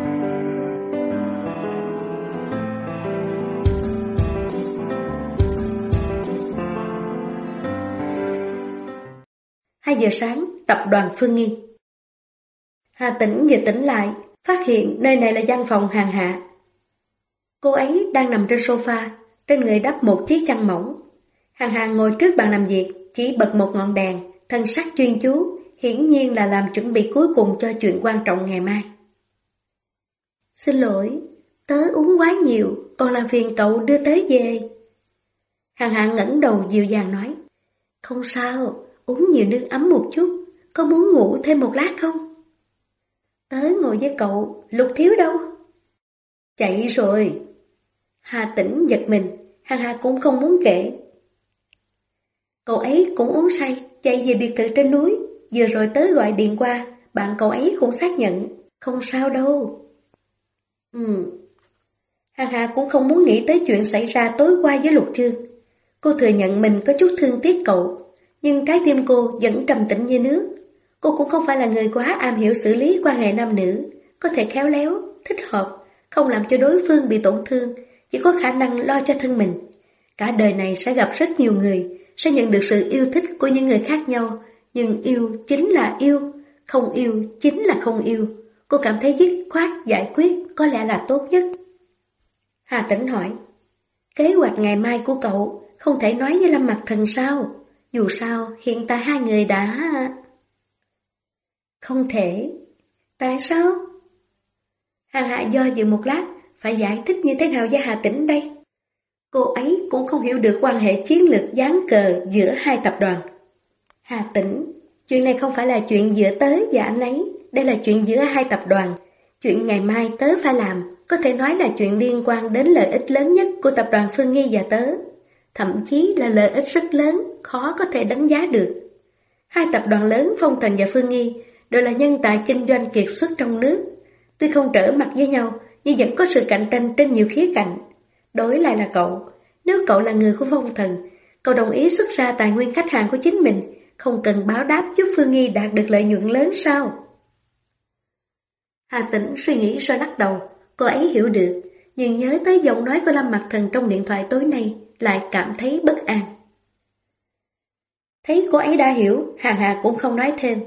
Hai giờ sáng, tập đoàn Phương Nghi. Hà Tĩnh vừa tỉnh lại, phát hiện nơi này là văn phòng Hàng Hạ. Cô ấy đang nằm trên sofa, trên người đắp một chiếc chăn mỏng. Hàng Hạ ngồi trước bàn làm việc, chỉ bật một ngọn đèn, thân sắc chuyên chú, hiển nhiên là làm chuẩn bị cuối cùng cho chuyện quan trọng ngày mai. Xin lỗi, Tớ uống quá nhiều, còn làm phiền cậu đưa tớ về. Hàng Hạ ngẩng đầu dịu dàng nói, không sao, uống nhiều nước ấm một chút, có muốn ngủ thêm một lát không? Tớ ngồi với cậu, Lục Thiếu đâu? Chạy rồi. Hà Tĩnh giật mình, Hàng Hạ cũng không muốn kể. Cậu ấy cũng uống say, chạy về biệt thự trên núi, vừa rồi tớ gọi điện qua, bạn cậu ấy cũng xác nhận, không sao đâu. Hàng Hạ cũng không muốn nghĩ tới chuyện xảy ra tối qua với Lục Chương. Cô thừa nhận mình có chút thương tiếc cậu, nhưng trái tim cô vẫn trầm tĩnh như nước. Cô cũng không phải là người quá am hiểu xử lý quan hệ nam nữ, có thể khéo léo, thích hợp, không làm cho đối phương bị tổn thương, chỉ có khả năng lo cho thân mình. Cả đời này sẽ gặp rất nhiều người, sẽ nhận được sự yêu thích của những người khác nhau, nhưng yêu chính là yêu, không yêu chính là không yêu. Cô cảm thấy dứt khoát giải quyết có lẽ là tốt nhất. Hà Tĩnh hỏi, kế hoạch ngày mai của cậu không thể nói với Lâm Mặc Thần sao? Dù sao hiện tại hai người đã... Không thể. Tại sao? Hàng Hạ do dự một lát, phải giải thích như thế nào với Hà Tĩnh đây? Cô ấy cũng không hiểu được quan hệ chiến lược gián cờ giữa hai tập đoàn. Hà Tĩnh, chuyện này không phải là chuyện giữa tớ và anh ấy, đây là chuyện giữa hai tập đoàn. Chuyện ngày mai tớ phải làm, có thể nói là chuyện liên quan đến lợi ích lớn nhất của tập đoàn Phương Nghi và tớ. Thậm chí là lợi ích rất lớn, khó có thể đánh giá được. Hai tập đoàn lớn Phong Thần và Phương Nghi đều là nhân tài kinh doanh kiệt xuất trong nước. Tuy không trở mặt với nhau, nhưng vẫn có sự cạnh tranh trên nhiều khía cạnh. Đối lại là cậu, nếu cậu là người của Phong Thần, cậu đồng ý xuất ra tài nguyên khách hàng của chính mình, không cần báo đáp giúp Phương Nghi đạt được lợi nhuận lớn sao? Hà Tĩnh suy nghĩ rồi lắc đầu, cô ấy hiểu được, nhưng nhớ tới giọng nói của Lâm Mặc Thần trong điện thoại tối nay, lại cảm thấy bất an. Thấy cô ấy đã hiểu, Hàng Hà cũng không nói thêm.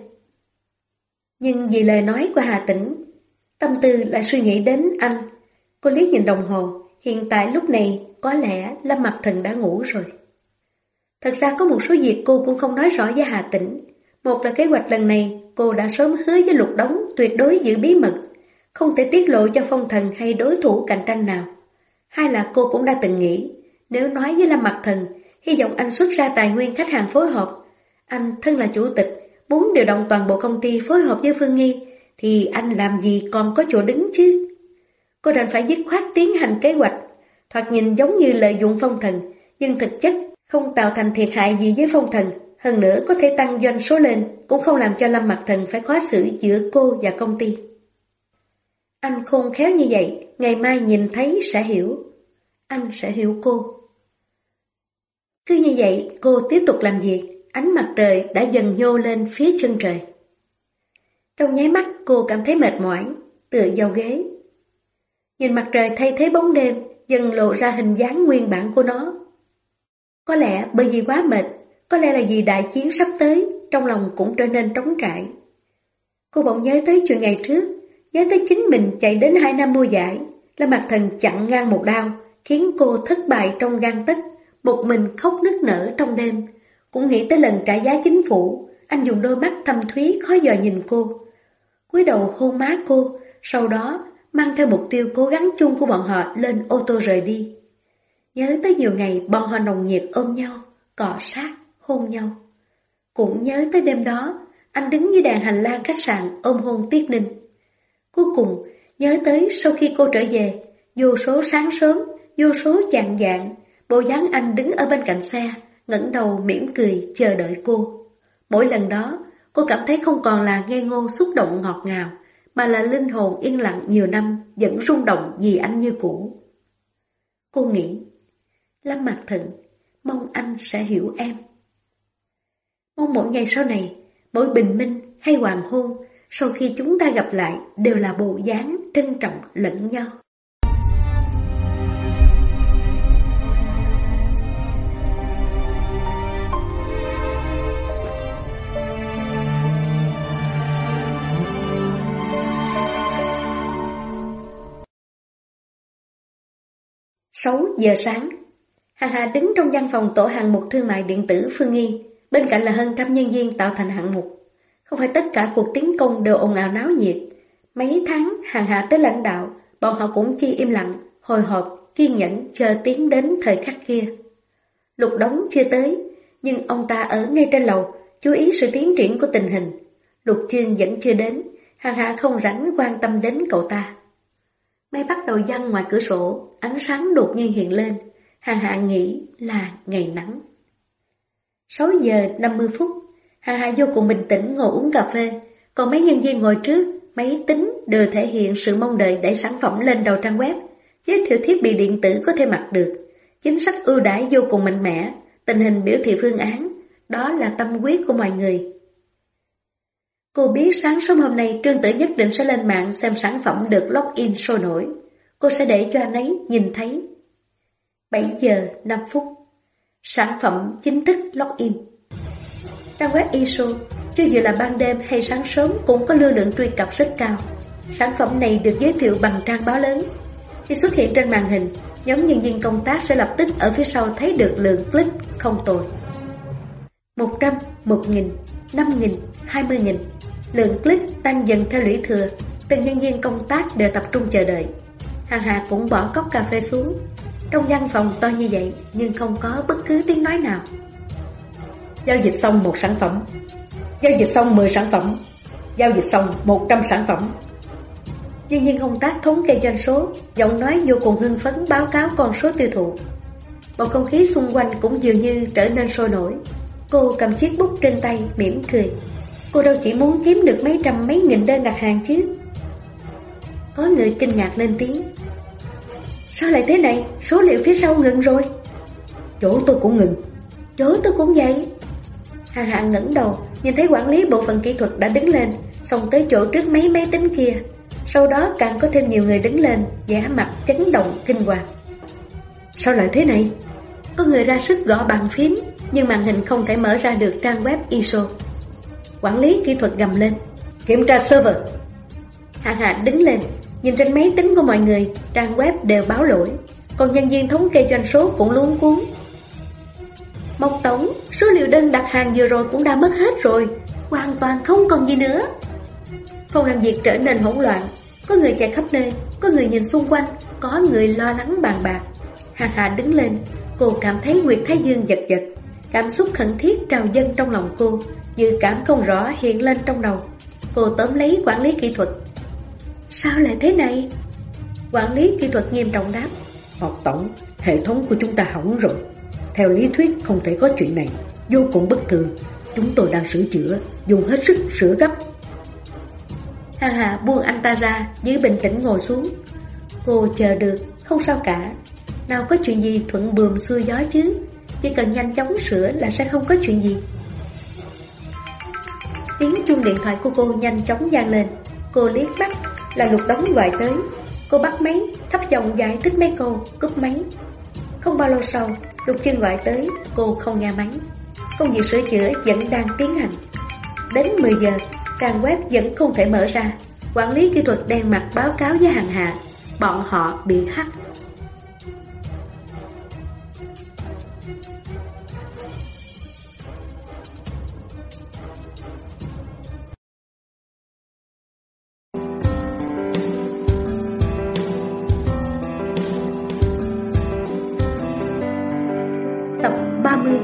Nhưng vì lời nói của Hà Tĩnh, tâm tư lại suy nghĩ đến anh. Cô liếc nhìn đồng hồ, hiện tại lúc này có lẽ Lâm Mặc Thần đã ngủ rồi. Thật ra có một số việc cô cũng không nói rõ với Hà Tĩnh. Một là kế hoạch lần này cô đã sớm hứa với Lục Đống tuyệt đối giữ bí mật, không thể tiết lộ cho Phong Thần hay đối thủ cạnh tranh nào. Hai là cô cũng đã từng nghĩ, nếu nói với Lâm Mặc Thần, hy vọng anh xuất ra tài nguyên khách hàng phối hợp. Anh thân là chủ tịch, muốn điều động toàn bộ công ty phối hợp với Phương Nghi, thì anh làm gì còn có chỗ đứng chứ? Cô đành phải dứt khoát tiến hành kế hoạch, thoạt nhìn giống như lợi dụng Phong Thần, nhưng thực chất không tạo thành thiệt hại gì với Phong Thần, hơn nữa có thể tăng doanh số lên, cũng không làm cho Lâm Mặc Thần phải khó xử giữa cô và công ty. Anh khôn khéo như vậy, ngày mai nhìn thấy sẽ hiểu. Anh sẽ hiểu cô. Cứ như vậy, cô tiếp tục làm việc, ánh mặt trời đã dần nhô lên phía chân trời. Trong nháy mắt cô cảm thấy mệt mỏi, tựa vào ghế. Nhìn mặt trời thay thế bóng đêm, dần lộ ra hình dáng nguyên bản của nó. Có lẽ bởi vì quá mệt, có lẽ là vì đại chiến sắp tới, trong lòng cũng trở nên trống trải. Cô bỗng nhớ tới chuyện ngày trước, nhớ tới chính mình chạy đến 2 năm mua giải, Lâm Mặc Thần chặn ngang một đao, khiến cô thất bại trong gang tấc, một mình khóc nức nở trong đêm. Cũng nghĩ tới lần trả giá chính phủ, anh dùng đôi mắt thâm thúy khó dò nhìn cô, cúi đầu hôn má cô, sau đó mang theo mục tiêu cố gắng chung của bọn họ lên ô tô rời đi. Nhớ tới nhiều ngày bọn họ nồng nhiệt ôm nhau, cọ sát, hôn nhau. Cũng nhớ tới đêm đó, anh đứng dưới đèn hành lang khách sạn ôm hôn Tiết Ninh. Cuối cùng, nhớ tới sau khi cô trở về, vô số sáng sớm, vô số chạng vạng, bộ dáng anh đứng ở bên cạnh xe, ngẩng đầu mỉm cười chờ đợi cô. Mỗi lần đó, cô cảm thấy không còn là ngây ngô xúc động ngọt ngào, mà là linh hồn yên lặng nhiều năm vẫn rung động vì anh như cũ. Cô nghĩ, Lâm Mặc Thần, mong anh sẽ hiểu em. Mong mỗi ngày sau này, mỗi bình minh hay hoàng hôn, sau khi chúng ta gặp lại đều là bộ dáng trân trọng lẫn nhau. Sáu giờ sáng, Hà Hà đứng trong văn phòng tổ hạng mục thương mại điện tử Phương Nghi, bên cạnh là hơn 100 nhân viên tạo thành hạng mục. Không phải tất cả cuộc tiến công đều ồn ào náo nhiệt. Mấy tháng Hà Hà tới lãnh đạo, Bọn họ cũng chỉ im lặng, hồi hộp, kiên nhẫn chờ tiến đến thời khắc kia. Lục Đống chưa tới, nhưng ông ta ở ngay trên lầu, chú ý sự tiến triển của tình hình. Lục Chương vẫn chưa đến, Hàng Hạ không rảnh quan tâm đến cậu ta. Mây bắt đầu giăng ngoài cửa sổ, ánh sáng đột nhiên hiện lên. Hàng Hạ nghĩ là ngày nắng. 6 giờ 50 phút, Hàng Hạ vô cùng bình tĩnh ngồi uống cà phê, còn mấy nhân viên ngồi trước, máy tính đều thể hiện sự mong đợi đẩy sản phẩm lên đầu trang web, giới thiệu thiết bị điện tử có thể mặc được, chính sách ưu đãi vô cùng mạnh mẽ, tình hình biểu thị phương án, đó là tâm huyết của mọi người. Cô biết sáng sớm hôm nay Trương Tử nhất định sẽ lên mạng xem sản phẩm được login sôi nổi. Cô sẽ để cho anh ấy nhìn thấy. 7 giờ 5 phút. Sản phẩm chính thức login. Trang web ISO, cho dù là ban đêm hay sáng sớm cũng có lưu lượng truy cập rất cao. Sản phẩm này được giới thiệu bằng trang báo lớn. Khi xuất hiện trên màn hình, nhóm nhân viên công tác sẽ lập tức ở phía sau thấy được lượng click không tồi. 100, 1.000, 5.000, 20.000. Lượng click tăng dần theo lũy thừa, từng nhân viên công tác đều tập trung chờ đợi. Hàng Hạ cũng bỏ cốc cà phê xuống. Trong văn phòng to như vậy nhưng không có bất cứ tiếng nói nào. Giao dịch xong 1 sản phẩm, giao dịch xong 10 sản phẩm, giao dịch xong 100 sản phẩm. Nhân viên công tác thống kê doanh số, giọng nói vô cùng hưng phấn báo cáo con số tiêu thụ. Bầu không khí xung quanh cũng dường như trở nên sôi nổi. Cô cầm chiếc bút trên tay mỉm cười. Cô đâu chỉ muốn kiếm được mấy trăm mấy nghìn đơn đặt hàng chứ. Có người kinh ngạc lên tiếng. Sao lại thế này? Số liệu phía sau ngừng rồi. Chỗ tôi cũng ngừng. Chỗ tôi cũng vậy. Hàng Hạ ngẩng đầu, nhìn thấy quản lý bộ phận kỹ thuật đã đứng lên, xông tới chỗ trước mấy máy tính kia. Sau đó càng có thêm nhiều người đứng lên, vẻ mặt chấn động kinh hoàng. Sao lại thế này? Có người ra sức gõ bàn phím, nhưng màn hình không thể mở ra được trang web ISO. Quản lý kỹ thuật gầm lên. Kiểm tra server. Hàng Hạ đứng lên, nhìn trên máy tính của mọi người, trang web đều báo lỗi, còn nhân viên thống kê doanh số cũng luống cuống. Mộc tổng, số liệu đơn đặt hàng vừa rồi cũng đã mất hết rồi, hoàn toàn không còn gì nữa. Phòng làm việc trở nên hỗn loạn, có người chạy khắp nơi, có người nhìn xung quanh, có người lo lắng bàn bạc. Hàng Hạ đứng lên, cô cảm thấy huyệt thái dương giật giật, cảm xúc khẩn thiết trào dâng trong lòng cô, dự cảm không rõ hiện lên trong đầu. Cô tóm lấy quản lý kỹ thuật. Sao lại thế này? Quản lý kỹ thuật nghiêm trọng đáp. Mộc tổng, hệ thống của chúng ta hỏng rồi. Theo lý thuyết không thể có chuyện này, vô cùng bất thường. Chúng tôi đang sửa chữa, dùng hết sức sửa gấp. Hàng Hạ buông anh ta ra, giữ bình tĩnh ngồi xuống. Cô chờ được, không sao cả. Nào có chuyện gì thuận buồm xuôi gió chứ. Chỉ cần nhanh chóng sửa là sẽ không có chuyện gì. Tiếng chuông điện thoại của cô nhanh chóng vang lên. Cô liếc mắt, là Lục Đống gọi tới. Cô bắt máy, thấp giọng giải thích mấy câu, cúp máy. Không bao lâu sau, Lục Chương gọi tới, cô không nghe máy. Công việc sửa chữa vẫn đang tiến hành. Đến 10 giờ, trang web vẫn không thể mở ra. Quản lý kỹ thuật đen mặt báo cáo với Hàng Hạ, bọn họ bị hack. Tập 30.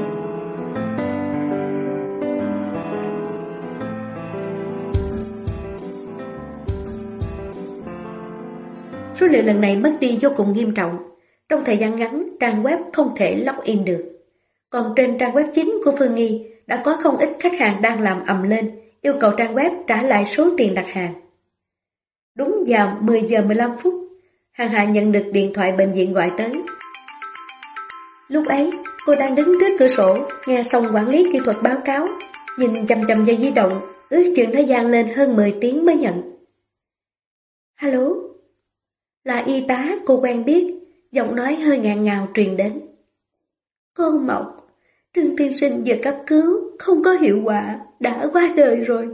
Số liệu lần này mất đi vô cùng nghiêm trọng. Trong thời gian ngắn, trang web không thể login được. Còn trên trang web chính của Phương Nghi đã có không ít khách hàng đang làm ầm lên, yêu cầu trang web trả lại số tiền đặt hàng. Đúng vào 10 giờ 15 phút, Hàng Hạ nhận được điện thoại bệnh viện gọi tới. Lúc ấy, cô đang đứng trước cửa sổ, nghe xong quản lý kỹ thuật báo cáo, nhìn chằm chằm dây di động, ước chừng nó vang lên hơn 10 tiếng mới nhận. Alo, là y tá cô quen biết, giọng nói hơi ngạn ngào truyền đến. Cô Mộc, Trương tiên sinh vừa cấp cứu, không có hiệu quả, đã qua đời rồi.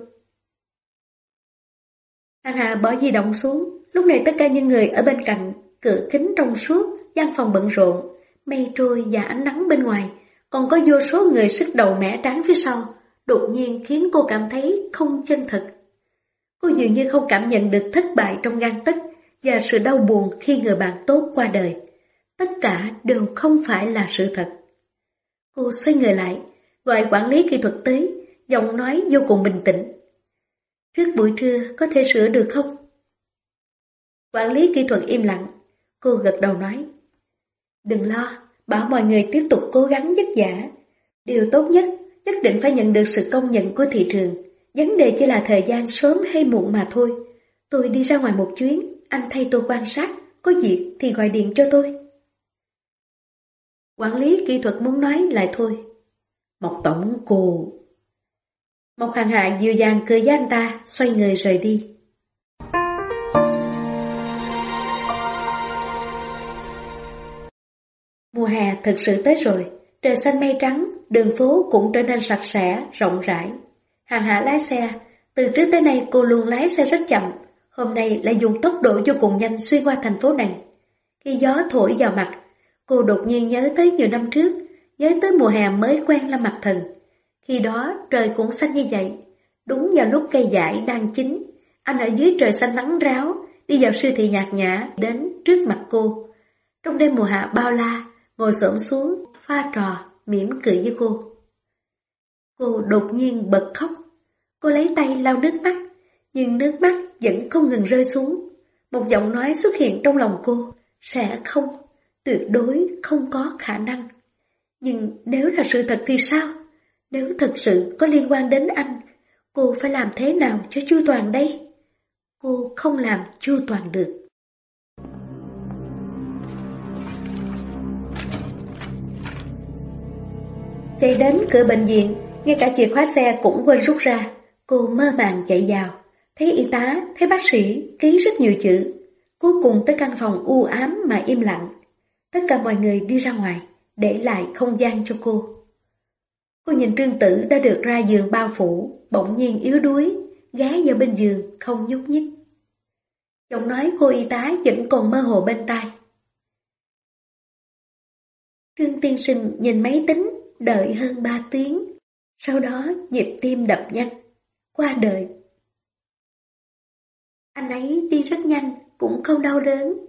Hàng Hạ bỏ di động xuống, lúc này tất cả những người ở bên cạnh, cửa kính trong suốt, văn phòng bận rộn, mây trôi và ánh nắng bên ngoài, còn có vô số người sức đầu mẻ trắng phía sau, đột nhiên khiến cô cảm thấy không chân thực. Cô dường như không cảm nhận được thất bại trong gang tấc, và sự đau buồn khi người bạn tốt qua đời. Tất cả đều không phải là sự thật. Cô xoay người lại, gọi quản lý kỹ thuật tới, giọng nói vô cùng bình tĩnh. Trước buổi trưa có thể sửa được không? Quản lý kỹ thuật im lặng, cô gật đầu nói. Đừng lo, bảo mọi người tiếp tục cố gắng vất vả. Điều tốt nhất định phải nhận được sự công nhận của thị trường. Vấn đề chỉ là thời gian sớm hay muộn mà thôi. Tôi đi ra ngoài một chuyến, anh thay tôi quan sát, có việc thì gọi điện cho tôi. Quản lý kỹ thuật muốn nói lại thôi. Mộc tổng cô... Mộc Hàng Hạ dịu dàng cười với anh ta, xoay người rời đi. Mùa hè thực sự tới rồi, trời xanh mây trắng, đường phố cũng trở nên sạch sẽ, rộng rãi. Hàng Hạ lái xe, từ trước tới nay cô luôn lái xe rất chậm, hôm nay lại dùng tốc độ vô cùng nhanh xuyên qua thành phố này. Khi gió thổi vào mặt, cô đột nhiên nhớ tới nhiều năm trước, nhớ tới mùa hè mới quen Lâm Mặc Thần. Khi đó trời cũng xanh như vậy, đúng vào lúc cây dại đang chín, anh ở dưới trời xanh nắng ráo, đi vào siêu thị nhạt nhã đến trước mặt cô. Trong đêm mùa hạ bao la, ngồi xổm xuống, pha trò, mỉm cười với cô. Cô đột nhiên bật khóc. Cô lấy tay lau nước mắt, nhưng nước mắt vẫn không ngừng rơi xuống. Một giọng nói xuất hiện trong lòng cô, sẽ không, tuyệt đối không có khả năng. Nhưng nếu là sự thật thì sao? Nếu thật sự có liên quan đến anh, cô phải làm thế nào cho chu toàn đây? Cô không làm chu toàn được. Chạy đến cửa bệnh viện, ngay cả chìa khóa xe cũng quên rút ra. Cô mơ màng chạy vào, thấy y tá, thấy bác sĩ, ký rất nhiều chữ. Cuối cùng tới căn phòng u ám mà im lặng. Tất cả mọi người đi ra ngoài, để lại không gian cho cô. Cô nhìn Trương Tử đã được ra giường bao phủ, bỗng nhiên yếu đuối, ghé vào bên giường, không nhúc nhích. Giọng nói cô y tá vẫn còn mơ hồ bên tai. Trương tiên sinh nhìn máy tính, đợi hơn 3 tiếng, sau đó nhịp tim đập nhanh, qua đời. Anh ấy đi rất nhanh, cũng không đau đớn.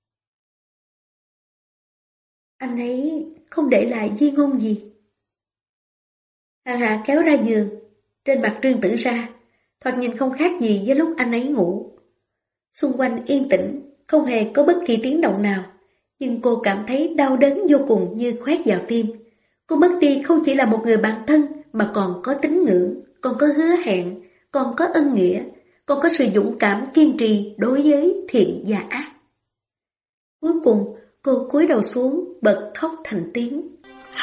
Anh ấy không để lại di ngôn gì. Hàng Hạ kéo ra giường, trên mặt Trương Tử ra, thoạt nhìn không khác gì với lúc anh ấy ngủ. Xung quanh yên tĩnh, không hề có bất kỳ tiếng động nào, nhưng cô cảm thấy đau đớn vô cùng như khoét vào tim. Cô mất đi không chỉ là một người bạn thân, mà còn có tín ngưỡng, còn có hứa hẹn, còn có ân nghĩa, còn có sự dũng cảm kiên trì đối với thiện và ác. Cuối cùng, cô cúi đầu xuống, bật khóc thành tiếng.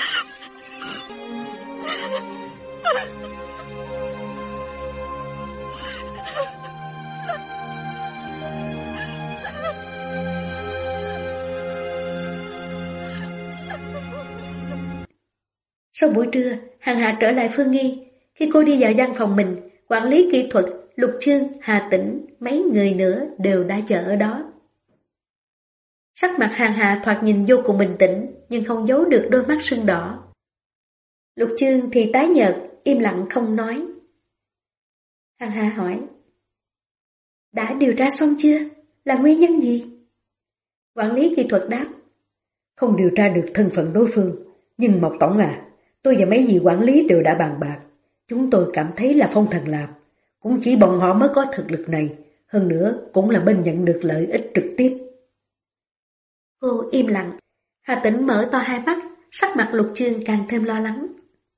Sau buổi trưa, Hàng Hạ trở lại Phương Nghi. Khi cô đi vào văn phòng mình, quản lý kỹ thuật, Lục Chương, Hà Tĩnh, mấy người nữa đều đã chờ ở đó. Sắc mặt Hàng Hạ thoạt nhìn vô cùng bình tĩnh, nhưng không giấu được đôi mắt sưng đỏ. Lục Chương thì tái nhợt, im lặng không nói. Hàng Hạ hỏi, đã điều tra xong chưa? Là nguyên nhân gì? Quản lý kỹ thuật đáp, không điều tra được thân phận đối phương, nhưng Mộc tổng à, tôi và mấy vị quản lý đều đã bàn bạc. Chúng tôi cảm thấy là Phong Thần làm. Cũng chỉ bọn họ mới có thực lực này. Hơn nữa cũng là bên nhận được lợi ích trực tiếp. Cô im lặng. Hà Tĩnh mở to hai mắt. Sắc mặt Lục Chương càng thêm lo lắng.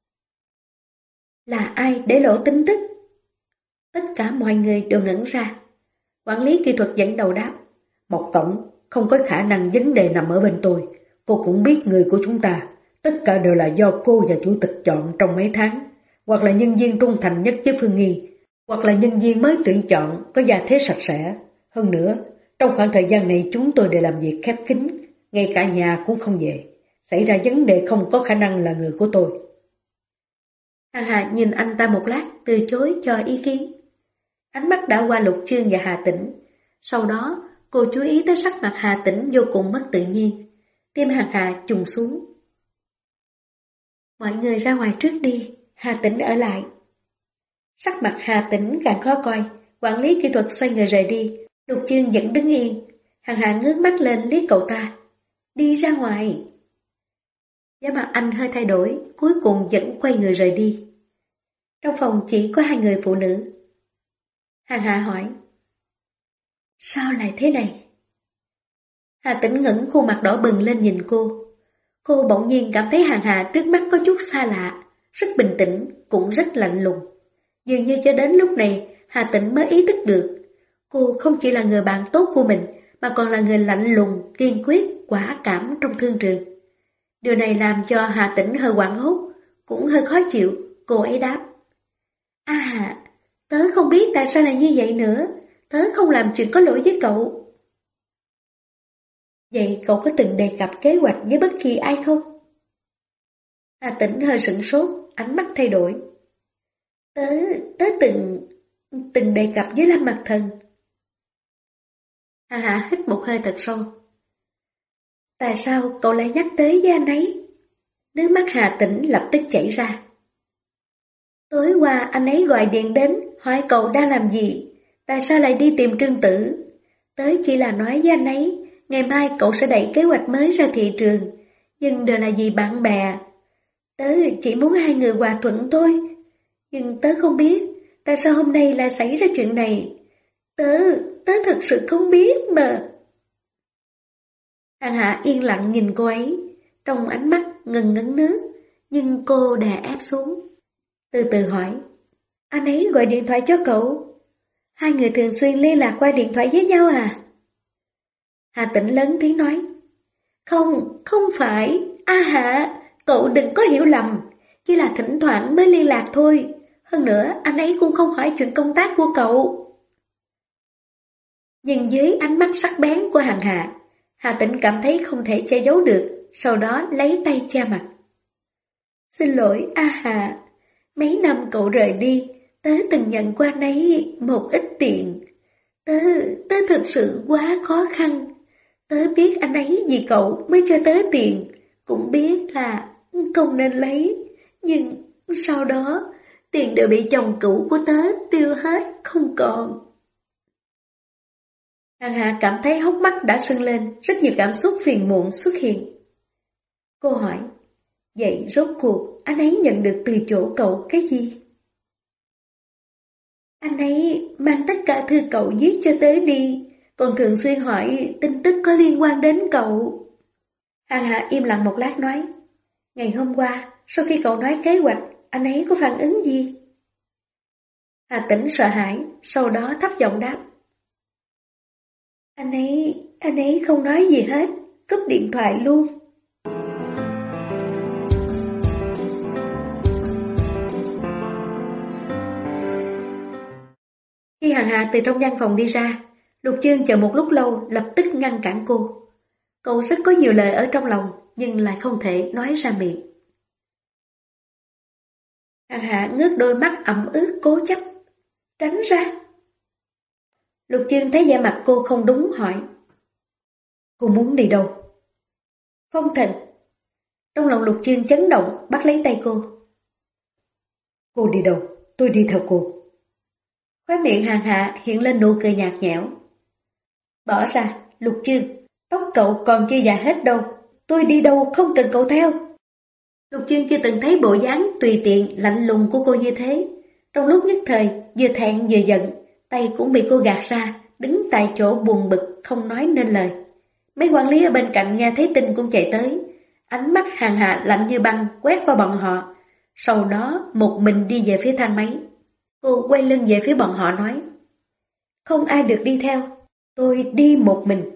Là ai để lộ tin tức? Tất cả mọi người đều ngẩn ra. Quản lý kỹ thuật dẫn đầu đáp, Mộc tổng, không có khả năng vấn đề nằm ở bên tôi. Cô cũng biết người của chúng ta. Tất cả đều là do cô và chủ tịch chọn trong mấy tháng, hoặc là nhân viên trung thành nhất với Phương Nghi, hoặc là nhân viên mới tuyển chọn có gia thế sạch sẽ. Hơn nữa, trong khoảng thời gian này chúng tôi đều làm việc khép kín, ngay cả nhà cũng không về. Xảy ra vấn đề không có khả năng là người của tôi. Hàng Hà nhìn anh ta một lát, từ chối cho ý kiến. Ánh mắt đã qua Lục Chương và Hà Tĩnh. Sau đó, cô chú ý tới sắc mặt Hà Tĩnh vô cùng mất tự nhiên. Tim Hàng Hà trùng xuống. Mọi người ra ngoài trước đi, Hà Tĩnh ở lại. Sắc mặt Hà Tĩnh càng khó coi, quản lý kỹ thuật xoay người rời đi, Lục Chương vẫn đứng yên. Hàng Hạ ngước mắt lên liếc cậu ta. Đi ra ngoài. Vẻ mặt anh hơi thay đổi, cuối cùng vẫn quay người rời đi. Trong phòng chỉ có hai người phụ nữ. Hàng Hạ hỏi. Sao lại thế này? Hà Tĩnh ngẩng khuôn mặt đỏ bừng lên nhìn cô. Cô bỗng nhiên cảm thấy Hàng Hạ trước mắt có chút xa lạ, rất bình tĩnh, cũng rất lạnh lùng. Dường như cho đến lúc này, Hà Tĩnh mới ý thức được. Cô không chỉ là người bạn tốt của mình, mà còn là người lạnh lùng, kiên quyết, quả cảm trong thương trường. Điều này làm cho Hà Tĩnh hơi hoảng hốt, cũng hơi khó chịu. Cô ấy đáp. Tớ không biết tại sao lại như vậy nữa. Tớ không làm chuyện có lỗi với cậu. Vậy cậu có từng đề cập kế hoạch với bất kỳ ai không? Hà Tĩnh hơi sửng sốt, ánh mắt thay đổi. Tớ từng đề cập với Lâm Mặc Thần. Hà Hạ hít một hơi thật sâu. Tại sao cậu lại nhắc tới với anh ấy? Nước mắt Hà Tĩnh lập tức chảy ra. Tối qua anh ấy gọi điện đến, hỏi cậu đang làm gì, tại sao lại đi tìm Trương Tử. Tớ chỉ là nói với anh ấy, ngày mai cậu sẽ đẩy kế hoạch mới ra thị trường, nhưng đều là vì bạn bè. Tớ chỉ muốn hai người hòa thuận thôi, nhưng tớ không biết tại sao hôm nay lại xảy ra chuyện này. Tớ thực sự không biết mà. Hàng Hạ yên lặng nhìn cô ấy, trong ánh mắt ngần ngấn nước, nhưng cô đè ép xuống. Từ từ hỏi, anh ấy gọi điện thoại cho cậu? Hai người thường xuyên liên lạc qua điện thoại với nhau à? Hà Tĩnh lớn tiếng nói, không phải, Hạ, cậu đừng có hiểu lầm, chỉ là thỉnh thoảng mới liên lạc thôi. Hơn nữa, anh ấy cũng không hỏi chuyện công tác của cậu. Nhưng dưới ánh mắt sắc bén của Hàng Hạ, Hà Tĩnh cảm thấy không thể che giấu được, sau đó lấy tay che mặt. Xin lỗi Hạ, mấy năm cậu rời đi, tớ từng nhận qua anh ấy một ít tiền. Tớ thực sự quá khó khăn. Tớ biết anh ấy vì cậu mới cho tớ tiền, cũng biết là không nên lấy, nhưng sau đó tiền đều bị chồng cũ của tớ tiêu hết không còn. Hàng Hạ cảm thấy hốc mắt đã sưng lên, rất nhiều cảm xúc phiền muộn xuất hiện. Cô hỏi, vậy rốt cuộc anh ấy nhận được từ chỗ cậu cái gì? Anh ấy mang tất cả thư cậu viết cho tớ đi, còn thường xuyên hỏi tin tức có liên quan đến cậu. Hàng Hạ im lặng một lát nói, ngày hôm qua, sau khi cậu nói kế hoạch, anh ấy có phản ứng gì? Hà Tĩnh sợ hãi, sau đó thấp giọng đáp. Anh ấy không nói gì hết, cúp điện thoại luôn. Khi Hàng Hạ từ trong văn phòng đi ra, Lục Chương chờ một lúc lâu lập tức ngăn cản cô. Cậu rất có nhiều lời ở trong lòng, nhưng lại không thể nói ra miệng. Hàng Hạ ngước đôi mắt ẩm ướt cố chấp. Tránh ra. Lục Chương thấy vẻ mặt cô không đúng hỏi. Cô muốn đi đâu? Phong Thần. Trong lòng Lục Chương chấn động bắt lấy tay cô. Cô đi đâu? Tôi đi theo cô. Khóe miệng Hàng Hạ hiện lên nụ cười nhạt nhẽo. Bỏ ra, Lục Chương, tóc cậu còn chưa già hết đâu. Tôi đi đâu không cần cậu theo. Lục Chương chưa từng thấy bộ dáng tùy tiện lạnh lùng của cô như thế. Trong lúc nhất thời, vừa thẹn vừa giận, tay cũng bị cô gạt ra, đứng tại chỗ buồn bực không nói nên lời. Mấy quản lý ở bên cạnh nghe thấy tin cũng chạy tới. Ánh mắt Hàng Hạ lạnh như băng quét qua bọn họ. Sau đó một mình đi về phía thang máy. Cô quay lưng về phía bọn họ nói. Không ai được đi theo, tôi đi một mình.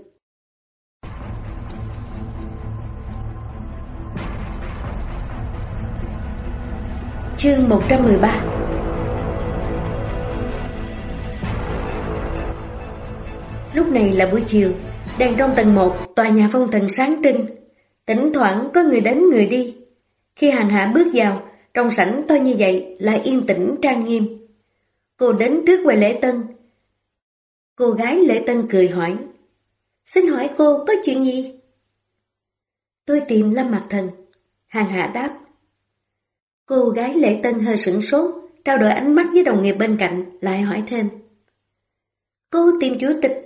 Chương 113. Lúc này là buổi chiều, đèn trong tầng 1 tòa nhà Phong Thần sáng trưng, thỉnh thoảng có người đến người đi. Khi Hàng Hạ bước vào, trong sảnh to như vậy lại yên tĩnh trang nghiêm. Cô đến trước quầy lễ tân. Cô gái lễ tân cười hỏi. Xin hỏi cô có chuyện gì? Tôi tìm Lâm Mặc Thần. Hàng Hạ đáp. Cô gái lễ tân hơi sửng sốt, trao đổi ánh mắt với đồng nghiệp bên cạnh, lại hỏi thêm. Cô tìm chủ tịch,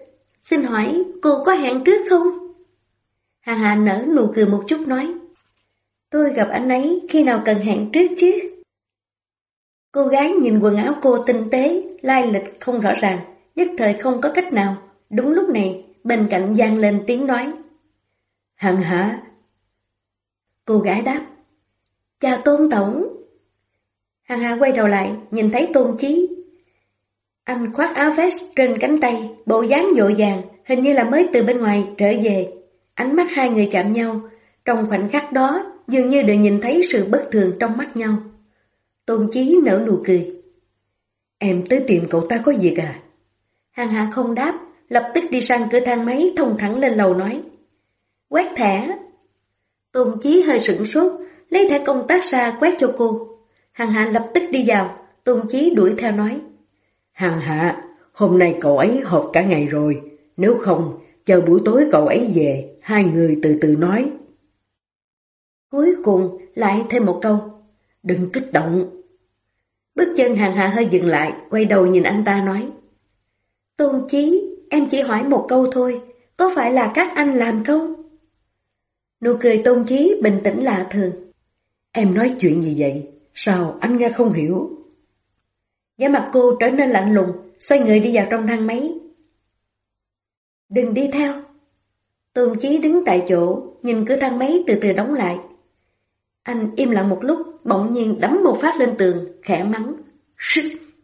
Xin hỏi cô có hẹn trước không? Hàng Hạ nở nụ cười một chút nói, tôi gặp anh ấy khi nào cần hẹn trước chứ? Cô gái nhìn quần áo cô tinh tế, lai lịch không rõ ràng, nhất thời không có cách nào. Đúng lúc này, bên cạnh vang lên tiếng nói. Hàng Hạ. Cô gái đáp. Chào Tôn Tổng. Hàng Hạ quay đầu lại, nhìn thấy Tôn Chí. Anh khoác áo vest trên cánh tay, bộ dáng vội vàng, hình như là mới từ bên ngoài trở về. Ánh mắt hai người chạm nhau, trong khoảnh khắc đó dường như đều nhìn thấy sự bất thường trong mắt nhau. Tôn Chí nở nụ cười. Em tới tìm cậu ta có việc à? Hàng Hạ không đáp, lập tức đi sang cửa thang máy thông thẳng lên lầu nói. Quét thẻ. Tôn Chí hơi sửng sốt, lấy thẻ công tác ra quét cho cô. Hàng Hạ lập tức đi vào, Tôn Chí đuổi theo nói. Hàng Hạ, hôm nay cậu ấy họp cả ngày rồi, nếu không, chờ buổi tối cậu ấy về, hai người từ từ nói. Cuối cùng lại thêm một câu, đừng kích động. Bước chân Hàng Hạ hơi dừng lại, quay đầu nhìn anh ta nói. Tôn Chí, em chỉ hỏi một câu thôi, có phải là các anh làm không? Nụ cười Tôn Chí bình tĩnh lạ thường. Em nói chuyện gì vậy? Sao anh nghe không hiểu? Vẻ mặt cô trở nên lạnh lùng, xoay người đi vào trong thang máy. Đừng đi theo. Tôn Chí đứng tại chỗ, nhìn cửa thang máy từ từ đóng lại. Anh im lặng một lúc, bỗng nhiên đấm một phát lên tường, khẽ mắng. Sít.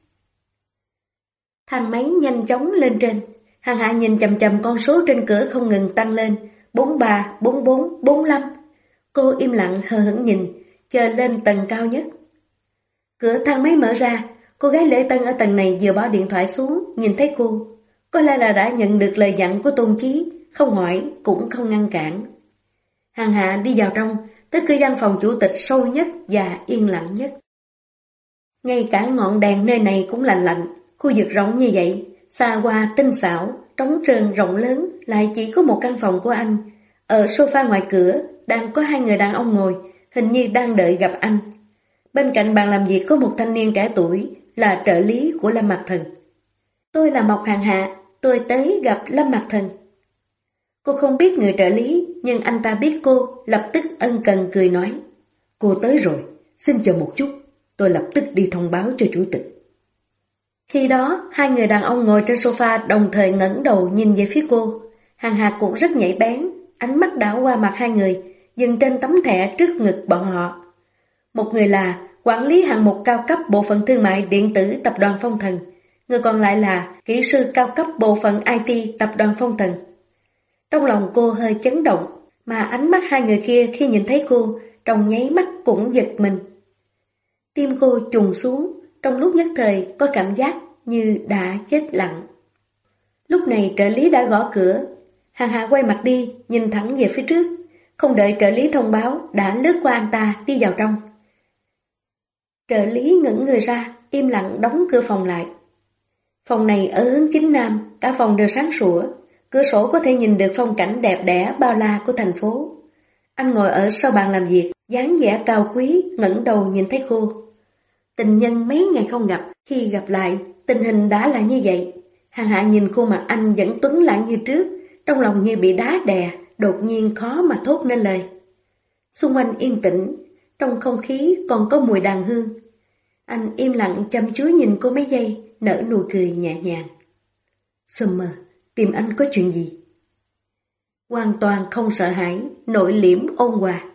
Thang máy nhanh chóng lên trên. Hàng Hạ nhìn chằm chằm con số trên cửa không ngừng tăng lên. 43, 44, 45. Cô im lặng hờ hững nhìn, chờ lên tầng cao nhất. Cửa thang máy mở ra, cô gái lễ tân ở tầng này vừa bỏ điện thoại xuống, nhìn thấy cô. Có lẽ là đã nhận được lời dặn của Tôn Chí, không hỏi cũng không ngăn cản. Hàng Hạ đi vào trong, tới cửa văn phòng chủ tịch sâu nhất và yên lặng nhất. Ngay cả ngọn đèn nơi này cũng lạnh lạnh, khu vực rộng như vậy, xa hoa tinh xảo, trống trơn rộng lớn, lại chỉ có một căn phòng của anh. Ở sofa ngoài cửa, đang có hai người đàn ông ngồi, hình như đang đợi gặp anh. Bên cạnh bàn làm việc có một thanh niên trẻ tuổi, là trợ lý của Lâm Mặc Thần. Tôi là Mộc Hàng Hạ, tôi tới gặp Lâm Mặc Thần. Cô không biết người trợ lý, nhưng anh ta biết cô, lập tức ân cần cười nói. Cô tới rồi, xin chờ một chút, tôi lập tức đi thông báo cho chủ tịch. Khi đó, hai người đàn ông ngồi trên sofa đồng thời ngẩng đầu nhìn về phía cô. Hàng Hạ cũng rất nhạy bén, ánh mắt đảo qua mặt hai người, dừng trên tấm thẻ trước ngực bọn họ. Một người là quản lý hạng mục cao cấp bộ phận thương mại điện tử tập đoàn Phong Thần, người còn lại là kỹ sư cao cấp bộ phận IT tập đoàn Phong Thần. Trong lòng cô hơi chấn động, mà ánh mắt hai người kia khi nhìn thấy cô, trong nháy mắt cũng giật mình. Tim cô trùng xuống, trong lúc nhất thời có cảm giác như đã chết lặng. Lúc này trợ lý đã gõ cửa, Hàng Hạ quay mặt đi, nhìn thẳng về phía trước, không đợi trợ lý thông báo, đã lướt qua anh ta đi vào trong. Trợ lý ngẩng người ra, im lặng đóng cửa phòng lại. Phòng này ở hướng chính nam, cả phòng đều sáng sủa, cửa sổ có thể nhìn được phong cảnh đẹp đẽ bao la của thành phố. Anh ngồi ở sau bàn làm việc, dáng vẻ cao quý, ngẩng đầu nhìn thấy cô. Tình nhân mấy ngày không gặp, khi gặp lại, tình hình đã là như vậy. Hàng Hạ nhìn khuôn mặt anh vẫn tuấn lãng như trước, trong lòng như bị đá đè, đột nhiên khó mà thốt nên lời. Xung quanh yên tĩnh, trong không khí còn có mùi đàn hương. Anh im lặng chăm chú nhìn cô mấy giây, nở nụ cười nhẹ nhàng. Summer, tìm anh có chuyện gì? Hoàn toàn không sợ hãi, nội liễm ôn hòa.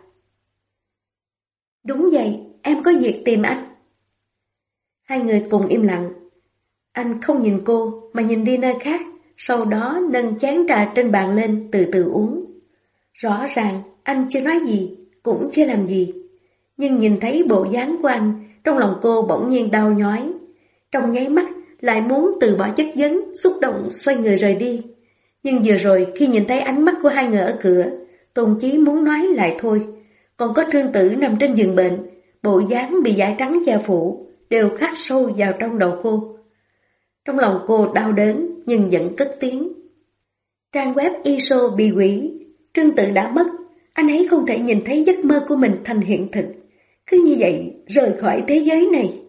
Đúng vậy, em có việc tìm anh. Hai người cùng im lặng. Anh không nhìn cô mà nhìn đi nơi khác, sau đó nâng chén trà trên bàn lên từ từ uống. Rõ ràng anh chưa nói gì, cũng chưa làm gì. Nhưng nhìn thấy bộ dáng của anh, trong lòng cô bỗng nhiên đau nhói. Trong nháy mắt lại muốn từ bỏ chất vấn, xúc động xoay người rời đi. Nhưng vừa rồi khi nhìn thấy ánh mắt của hai người ở cửa, Tôn Chí muốn nói lại thôi. Còn có Trương Tử nằm trên giường bệnh, bộ dáng bị vải trắng che phủ, đều khắc sâu vào trong đầu cô. Trong lòng cô đau đớn nhưng vẫn cất tiếng. Trang web ISO bị hủy, Trương Tử đã mất, anh ấy không thể nhìn thấy giấc mơ của mình thành hiện thực. Cứ như vậy rời khỏi thế giới này.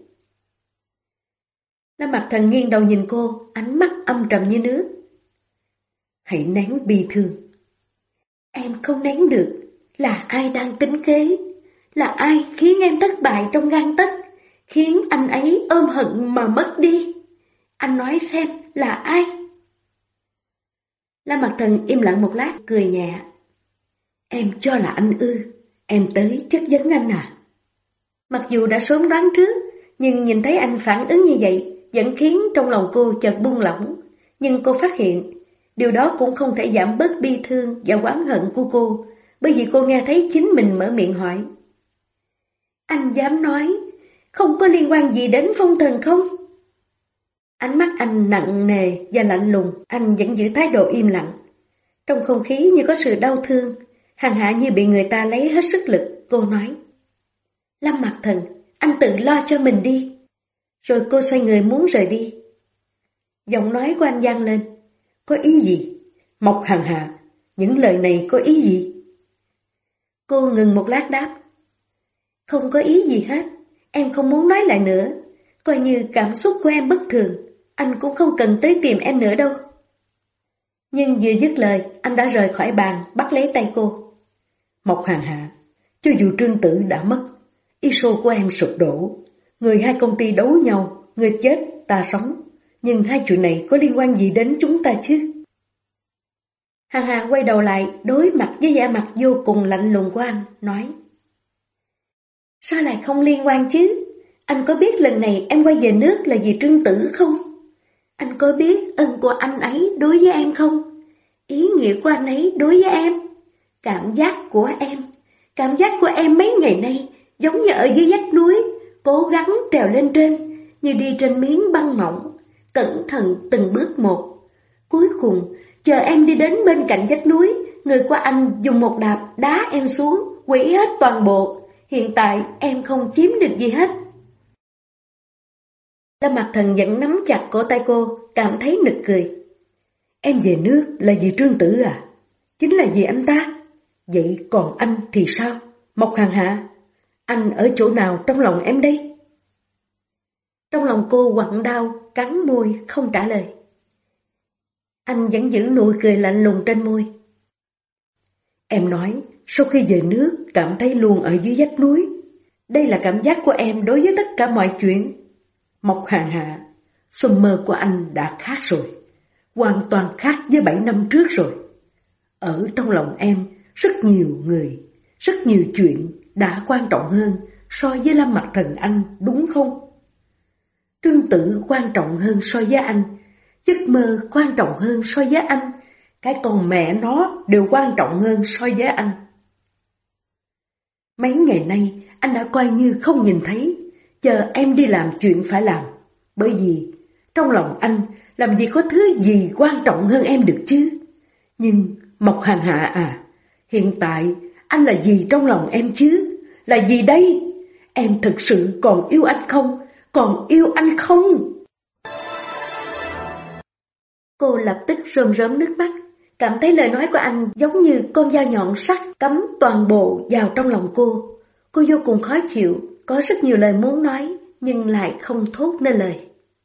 Lâm Mặc Thần nghiêng đầu nhìn cô, ánh mắt âm trầm như nước. Hãy nén bi thương. Em không nén được. Là ai đang tính kế? Là ai khiến em thất bại trong gang tấc, khiến anh ấy ôm hận mà mất đi? Anh nói xem là ai? Lâm Mặc Thần im lặng một lát, cười nhẹ. Em cho là anh ư? Em tới chất vấn anh à? Mặc dù đã sớm đoán trước, nhưng nhìn thấy anh phản ứng như vậy vẫn khiến trong lòng cô chợt buông lỏng. Nhưng cô phát hiện, điều đó cũng không thể giảm bớt bi thương và oán hận của cô, bởi vì cô nghe thấy chính mình mở miệng hỏi. Anh dám nói, không có liên quan gì đến Phong Thần không? Ánh mắt anh nặng nề và lạnh lùng, anh vẫn giữ thái độ im lặng. Trong không khí như có sự đau thương, Hằng Hạ như bị người ta lấy hết sức lực, cô nói. Lâm Mặc Thần, anh tự lo cho mình đi. Rồi cô xoay người muốn rời đi. Giọng nói của anh vang lên. Có ý gì? Mộc Hằng Hạ, những lời này có ý gì? Cô ngừng một lát đáp. Không có ý gì hết, em không muốn nói lại nữa. Coi như cảm xúc của em bất thường, anh cũng không cần tới tìm em nữa đâu. Nhưng vừa dứt lời, anh đã rời khỏi bàn, bắt lấy tay cô. Mộc Hằng Hạ, cho dù Trương Tử đã mất, ISO của em sụp đổ, người hai công ty đấu nhau, người chết, ta sống. Nhưng hai chuyện này có liên quan gì đến chúng ta chứ? Hằng Hà quay đầu lại, đối mặt với vẻ mặt vô cùng lạnh lùng của anh, nói. Sao lại không liên quan chứ? Anh có biết lần này em quay về nước là vì Trương Tử không? Anh có biết ân của anh ấy đối với em không? Ý nghĩa của anh ấy đối với em? Cảm giác của em mấy ngày nay giống như ở dưới vách núi, cố gắng trèo lên trên, như đi trên miếng băng mỏng, cẩn thận từng bước một. Cuối cùng, chờ em đi đến bên cạnh vách núi, người của anh dùng một đạp đá em xuống, hủy hết toàn bộ. Hiện tại em không chiếm được gì hết. Lâm Mặc Thần vẫn nắm chặt cổ tay cô, cảm thấy nực cười. Em về nước là vì Trương Tử à? Chính là vì anh ta? Vậy còn anh thì sao? Mộc Hằng Hạ, anh ở chỗ nào trong lòng em đây? Trong lòng cô quặn đau, cắn môi, không trả lời. Anh vẫn giữ nụ cười lạnh lùng trên môi. Em nói, sau khi về nước, cảm thấy luôn ở dưới vách núi. Đây là cảm giác của em đối với tất cả mọi chuyện. Mộc Hằng Hạ, xuân mơ của anh đã khác rồi. Hoàn toàn khác với 7 năm trước rồi. Ở trong lòng em, rất nhiều người, rất nhiều chuyện đã quan trọng hơn so với Lâm Mặc Thần anh, đúng không? Trương Tử quan trọng hơn so với anh, giấc mơ quan trọng hơn so với anh, cái con mẹ nó đều quan trọng hơn so với anh. Mấy ngày nay anh đã coi như không nhìn thấy, chờ em đi làm chuyện phải làm. Bởi vì trong lòng anh làm gì có thứ gì quan trọng hơn em được chứ. Nhưng Mộc Hằng Hạ à, hiện tại anh là gì trong lòng em chứ? Là gì đây? Em thực sự còn yêu anh không? Còn yêu anh không? Cô lập tức rơm rớm nước mắt, cảm thấy lời nói của anh giống như con dao nhọn sắc cắm toàn bộ vào trong lòng cô. Cô vô cùng khó chịu, có rất nhiều lời muốn nói, nhưng lại không thốt nên lời.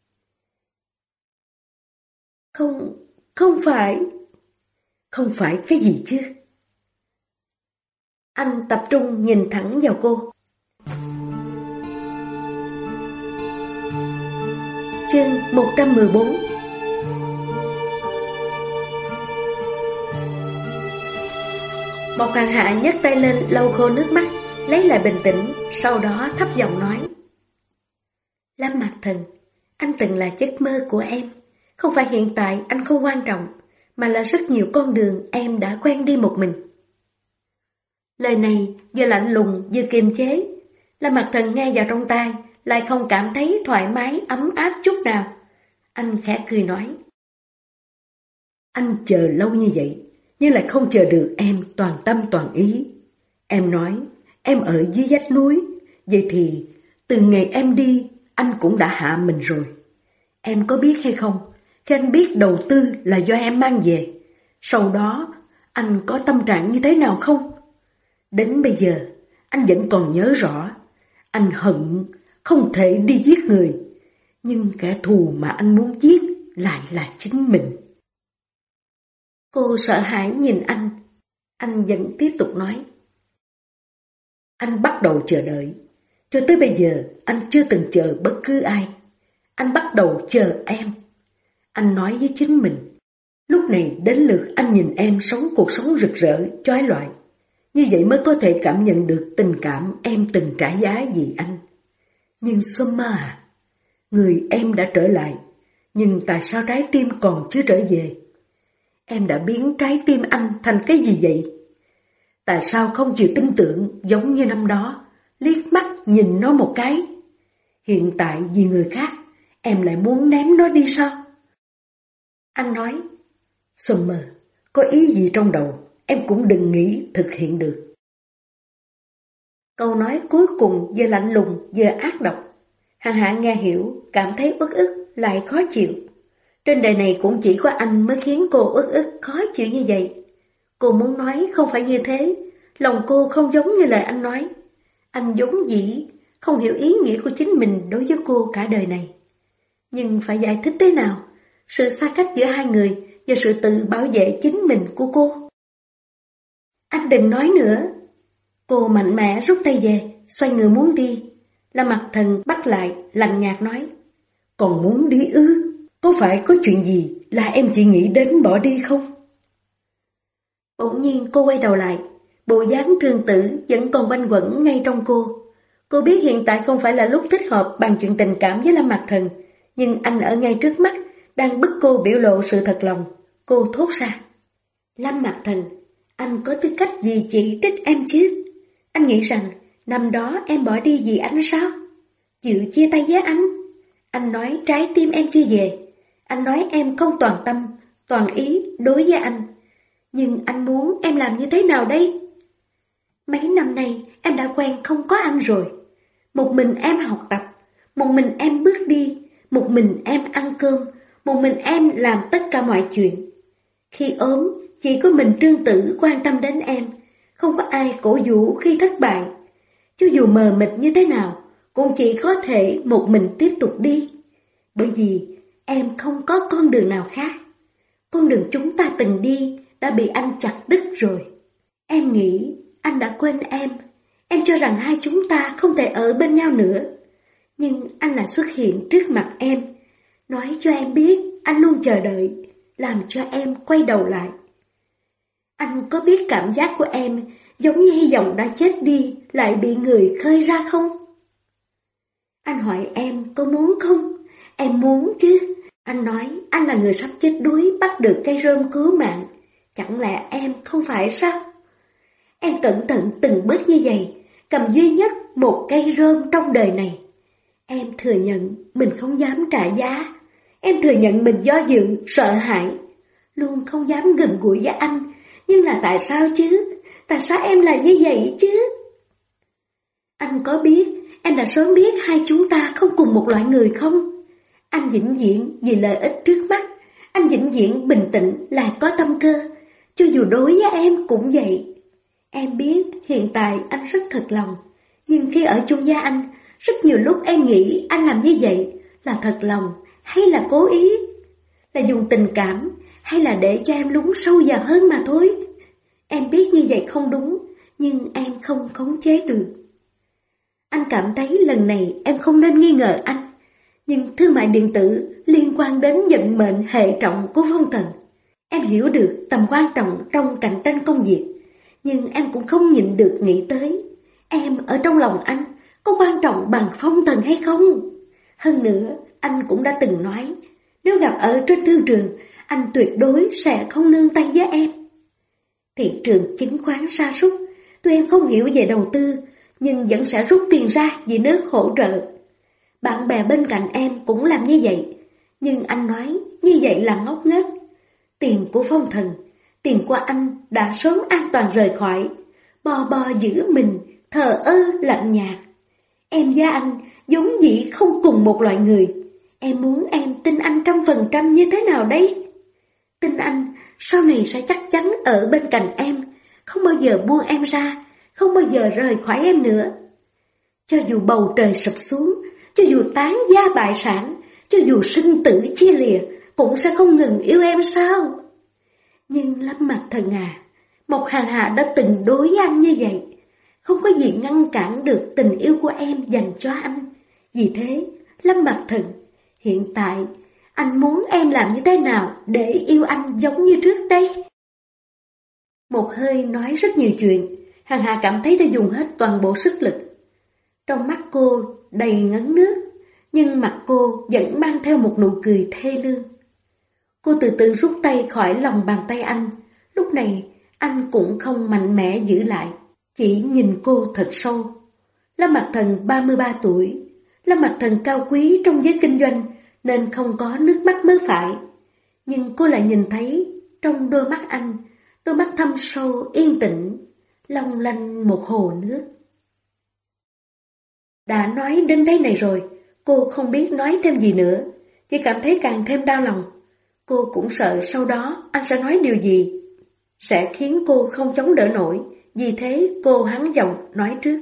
Không phải. Không phải cái gì chứ? Anh tập trung nhìn thẳng vào cô. Chương 114. Mộc Hằng Hạ nhấc tay lên lau khô nước mắt, lấy lại bình tĩnh, sau đó thấp giọng nói. Lâm Mặc Thần, anh từng là giấc mơ của em. Không phải hiện tại anh không quan trọng, mà là rất nhiều con đường em đã quen đi một mình. Lời này vừa lạnh lùng vừa kiềm chế. Lâm Mặc Thần nghe vào trong tai, lại không cảm thấy thoải mái ấm áp chút nào. Anh khẽ cười nói. Anh chờ lâu như vậy, nhưng lại không chờ được em toàn tâm toàn ý. Em nói em ở dưới vách núi, vậy thì từ ngày em đi, anh cũng đã hạ mình rồi. Em có biết hay không, khi anh biết đầu tư là do em mang về, sau đó anh có tâm trạng như thế nào không? Đến bây giờ, anh vẫn còn nhớ rõ. Anh hận không thể đi giết người, nhưng kẻ thù mà anh muốn giết lại là chính mình. Cô sợ hãi nhìn anh. Anh vẫn tiếp tục nói. Anh bắt đầu chờ đợi. Cho tới bây giờ anh chưa từng chờ bất cứ ai. Anh bắt đầu chờ em. Anh nói với chính mình, lúc này đến lượt anh nhìn em sống cuộc sống rực rỡ, chói lọi. Như vậy mới có thể cảm nhận được tình cảm em từng trả giá vì anh. Nhưng Summer à, người em đã trở lại, nhưng tại sao trái tim còn chưa trở về? Em đã biến trái tim anh thành cái gì vậy? Tại sao không chịu tin tưởng giống như năm đó, liếc mắt nhìn nó một cái? Hiện tại vì người khác, em lại muốn ném nó đi sao? Anh nói, Summer, có ý gì trong đầu, em cũng đừng nghĩ thực hiện được. Câu nói cuối cùng vừa lạnh lùng vừa ác độc. Hàng Hạ nghe hiểu, cảm thấy uất ức lại khó chịu. Trên đời này cũng chỉ có anh mới khiến cô uất ức khó chịu như vậy. Cô muốn nói không phải như thế, lòng cô không giống như lời anh nói. Anh vốn dĩ không hiểu ý nghĩa của chính mình đối với cô cả đời này. Nhưng phải giải thích thế nào? Sự xa cách giữa hai người và sự tự bảo vệ chính mình của cô. Anh đừng nói nữa. Cô mạnh mẽ rút tay về, xoay người muốn đi. Lâm Mặc Thần bắt lại, lạnh nhạt nói. Còn muốn đi ư? Có phải có chuyện gì là em chỉ nghĩ đến bỏ đi không? Bỗng nhiên cô quay đầu lại, bộ dáng Trương Tử vẫn còn quanh quẩn ngay trong cô. Cô biết hiện tại không phải là lúc thích hợp bàn chuyện tình cảm với Lâm Mặc Thần, nhưng anh ở ngay trước mắt, đang bức cô biểu lộ sự thật lòng. Cô thốt ra. Lâm Mặc Thần, anh có tư cách gì chỉ trích em chứ? Anh nghĩ rằng năm đó em bỏ đi vì anh sao? Chịu chia tay với anh. Anh nói trái tim em chưa về. Anh nói em không toàn tâm, toàn ý đối với anh. Nhưng anh muốn em làm như thế nào đây? Mấy năm nay em đã quen không có anh rồi. Một mình em học tập, một mình em bước đi, một mình em ăn cơm, một mình em làm tất cả mọi chuyện. Khi ốm, chỉ có mình Trương Tử quan tâm đến em, không có ai cổ vũ khi thất bại. Cho dù mờ mịt như thế nào, cũng chỉ có thể một mình tiếp tục đi. Bởi vì em không có con đường nào khác. Con đường chúng ta từng đi đã bị anh chặt đứt rồi. Em nghĩ anh đã quên em. Em cho rằng hai chúng ta không thể ở bên nhau nữa. Nhưng anh lại xuất hiện trước mặt em, nói cho em biết anh luôn chờ đợi, làm cho em quay đầu lại. Anh có biết cảm giác của em giống như hy vọng đã chết đi lại bị người khơi ra không? Anh hỏi em có muốn không? Em muốn chứ. Anh nói anh là người sắp chết đuối bắt được cây rơm cứu mạng. Chẳng lẽ em không phải sao? Em cẩn thận từng bước như vậy, cầm duy nhất một cây rơm trong đời này. Em thừa nhận mình không dám trả giá. Em thừa nhận mình do dự, sợ hãi, luôn không dám gần gũi với anh. Nhưng là tại sao chứ? Tại sao em là như vậy chứ? Anh có biết em đã sớm biết hai chúng ta không cùng một loại người không? Anh vĩnh viễn vì lợi ích trước mắt. Anh vĩnh viễn bình tĩnh lại có tâm cơ. Cho dù đối với em cũng vậy. Em biết hiện tại anh rất thật lòng. Nhưng khi ở chung với anh, rất nhiều lúc em nghĩ anh làm như vậy là thật lòng hay là cố ý? Là dùng tình cảm hay là để cho em lún sâu vào hơn mà thôi? Em biết như vậy không đúng, nhưng em không khống chế được. Anh cảm thấy lần này em không nên nghi ngờ anh. Nhưng thương mại điện tử liên quan đến vận mệnh hệ trọng của Phong Thần. Em hiểu được tầm quan trọng trong cạnh tranh công việc. Nhưng em cũng không nhịn được nghĩ tới, em ở trong lòng anh có quan trọng bằng Phong Thần hay không? Hơn nữa, anh cũng đã từng nói, nếu gặp ở trên thương trường, anh tuyệt đối sẽ không nương tay với em. Thị trường chứng khoán sa sút, tuy em không hiểu về đầu tư, nhưng vẫn sẽ rút tiền ra vì nước hỗ trợ. Bạn bè bên cạnh em cũng làm như vậy, nhưng anh nói như vậy là ngốc nghếch. Tiền của Phong Thần, tiền của anh đã sớm an toàn rời khỏi, bò bò giữ mình, thờ ơ lạnh nhạt. Em và anh vốn dĩ không cùng một loại người. Em muốn em tin anh 100% như thế nào đây? Tin anh sau này sẽ chắc chắn ở bên cạnh em, không bao giờ buông em ra, không bao giờ rời khỏi em nữa. Cho dù bầu trời sụp xuống, cho dù tán gia bại sản, cho dù sinh tử chia lìa, cũng sẽ không ngừng yêu em sao? Nhưng Lâm Mặc Thần à, Mộc Hàn Hà đã từng đối với anh như vậy. Không có gì ngăn cản được tình yêu của em dành cho anh. Vì thế, Lâm Mặc Thần, hiện tại anh muốn em làm như thế nào để yêu anh giống như trước đây? Một hơi nói rất nhiều chuyện, Hàn Hà cảm thấy đã dùng hết toàn bộ sức lực. Trong mắt cô đầy ngấn nước, nhưng mặt cô vẫn mang theo một nụ cười thê lương. Cô từ từ rút tay khỏi lòng bàn tay anh. Lúc này anh cũng không mạnh mẽ giữ lại, chỉ nhìn cô thật sâu. Lâm Mặc Thần 33 tuổi, Lâm Mặc Thần cao quý trong giới kinh doanh nên không có nước mắt mới phải. Nhưng cô lại nhìn thấy trong đôi mắt anh, đôi mắt thâm sâu yên tĩnh, long lanh một hồ nước. Đã nói đến thế này rồi, cô không biết nói thêm gì nữa, chỉ cảm thấy càng thêm đau lòng. Cô cũng sợ sau đó anh sẽ nói điều gì sẽ khiến cô không chống đỡ nổi, vì thế cô hắn giọng nói trước.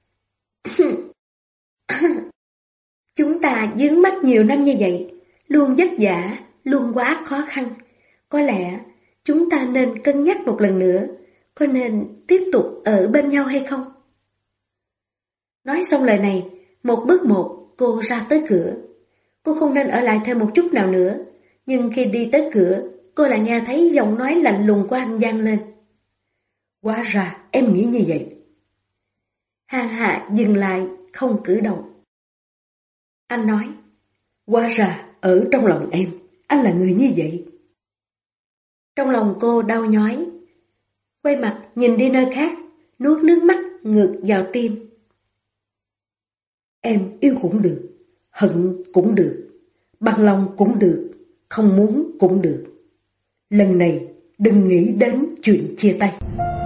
Chúng ta vướng mắc nhiều năm như vậy, luôn vất vả, luôn quá khó khăn. Có lẽ chúng ta nên cân nhắc một lần nữa, có nên tiếp tục ở bên nhau hay không? Nói xong lời này, một bước một cô ra tới cửa. Cô không nên ở lại thêm một chút nào nữa, nhưng khi đi tới cửa, cô lại nghe thấy giọng nói lạnh lùng của anh vang lên. Hóa ra em nghĩ như vậy. Hàn Hạ dừng lại, không cử động. Anh nói, hóa ra ở trong lòng em, anh là người như vậy. Trong lòng cô đau nhói, quay mặt nhìn đi nơi khác, nuốt nước mắt ngược vào tim. Em yêu cũng được, hận cũng được, bằng lòng cũng được, không muốn cũng được. Lần này đừng nghĩ đến chuyện chia tay.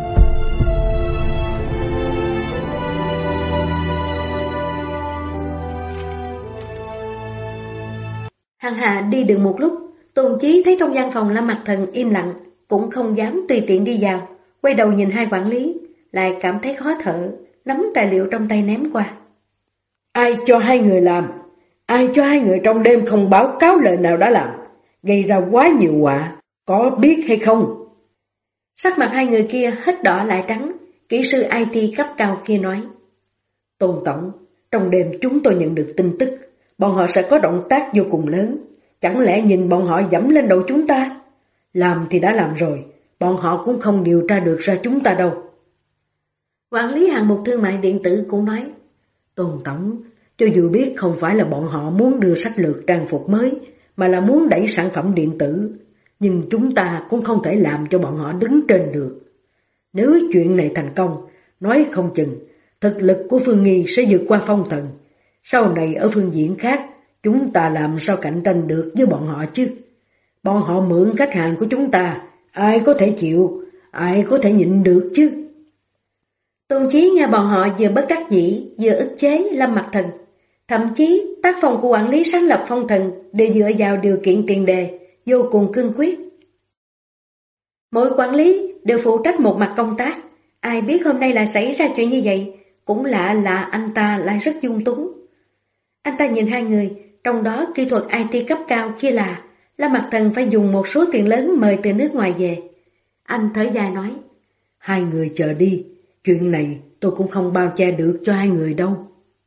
Hàn Hạ đi được một lúc, Tôn Chí thấy trong gian phòng Lâm Mặc Thần im lặng, cũng không dám tùy tiện đi vào, quay đầu nhìn hai quản lý, lại cảm thấy khó thở, nắm tài liệu trong tay ném qua. Ai cho hai người làm? Ai cho hai người trong đêm không báo cáo lời nào đã làm? Gây ra quá nhiều họa, có biết hay không? Sắc mặt hai người kia hết đỏ lại trắng, kỹ sư IT cấp cao kia nói. Tôn Tổng, trong đêm chúng tôi nhận được tin tức, bọn họ sẽ có động tác vô cùng lớn. Chẳng lẽ nhìn bọn họ dẫm lên đầu chúng ta? Làm thì đã làm rồi, bọn họ cũng không điều tra được ra chúng ta đâu. Quản lý hạng mục thương mại điện tử cũng nói. Tôn Tổng, cho dù biết không phải là bọn họ muốn đưa sách lược trang phục mới, mà là muốn đẩy sản phẩm điện tử, nhưng chúng ta cũng không thể làm cho bọn họ đứng trên được. Nếu chuyện này thành công, nói không chừng, thực lực của Phương Nghi sẽ vượt qua Phong Thần. Sau này ở phương diện khác, chúng ta làm sao cạnh tranh được với bọn họ chứ? Bọn họ mượn khách hàng của chúng ta, ai có thể chịu, ai có thể nhịn được chứ? Tôn Chí nghe bọn họ vừa bất đắc dĩ, vừa ức chế Lâm Mặc Thần. Thậm chí tác phong của quản lý sáng lập Phong Thần đều dựa vào điều kiện tiền đề, vô cùng cương quyết. Mỗi quản lý đều phụ trách một mặt công tác, ai biết hôm nay lại xảy ra chuyện như vậy, cũng lạ là anh ta lại rất dung túng. Anh ta nhìn hai người, trong đó kỹ thuật IT cấp cao kia là Lâm Mặc Thần phải dùng một số tiền lớn mời từ nước ngoài về. Anh thở dài nói, hai người chờ đi, chuyện này tôi cũng không bao che được cho hai người đâu.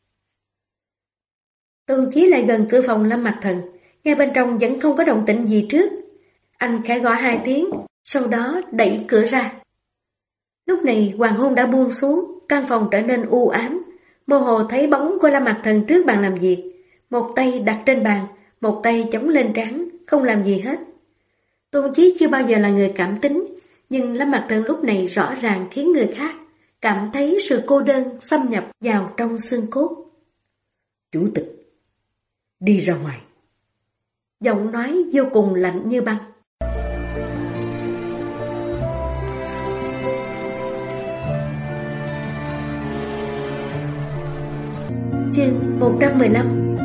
Tôn Chí lại gần cửa phòng Lâm Mặc Thần, nghe bên trong vẫn không có động tĩnh gì trước. Anh khẽ gõ hai tiếng, sau đó đẩy cửa ra. Lúc này hoàng hôn đã buông xuống, căn phòng trở nên u ám, mơ hồ thấy bóng của Lâm Mặc Thần trước bàn làm việc, một tay đặt trên bàn, một tay chống lên trán, không làm gì hết. Tôn Chí chưa bao giờ là người cảm tính, nhưng Lâm Mặc Thần lúc này rõ ràng khiến người khác cảm thấy sự cô đơn xâm nhập vào trong xương cốt. Chủ tịch, đi ra ngoài. Giọng nói vô cùng lạnh như băng. Chương 115.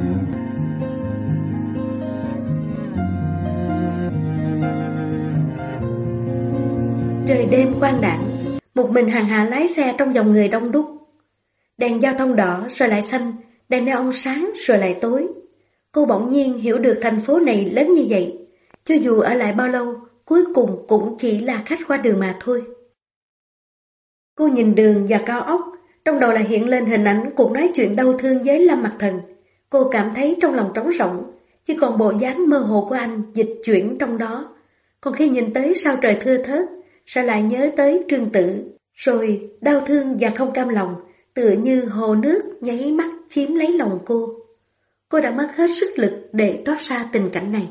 Trời đêm quang đãng, một mình Hàn Hạ lái xe trong dòng người đông đúc. Đèn giao thông đỏ rồi lại xanh, đèn neon sáng rồi lại tối. Cô bỗng nhiên hiểu được thành phố này lớn như vậy. Cho dù ở lại bao lâu, cuối cùng cũng chỉ là khách qua đường mà thôi. Cô nhìn Đường và Cao Ốc, trong đầu lại hiện lên hình ảnh cuộc nói chuyện đau thương với Lâm Mặc Thần. Cô cảm thấy trong lòng trống rỗng, chỉ còn bộ dáng mơ hồ của anh dịch chuyển trong đó. Còn khi nhìn tới sao trời thưa thớt, sẽ lại nhớ tới Trương Tử, rồi đau thương và không cam lòng, tựa như hồ nước nháy mắt chiếm lấy lòng cô. Cô đã mất hết sức lực để thoát ra tình cảnh này.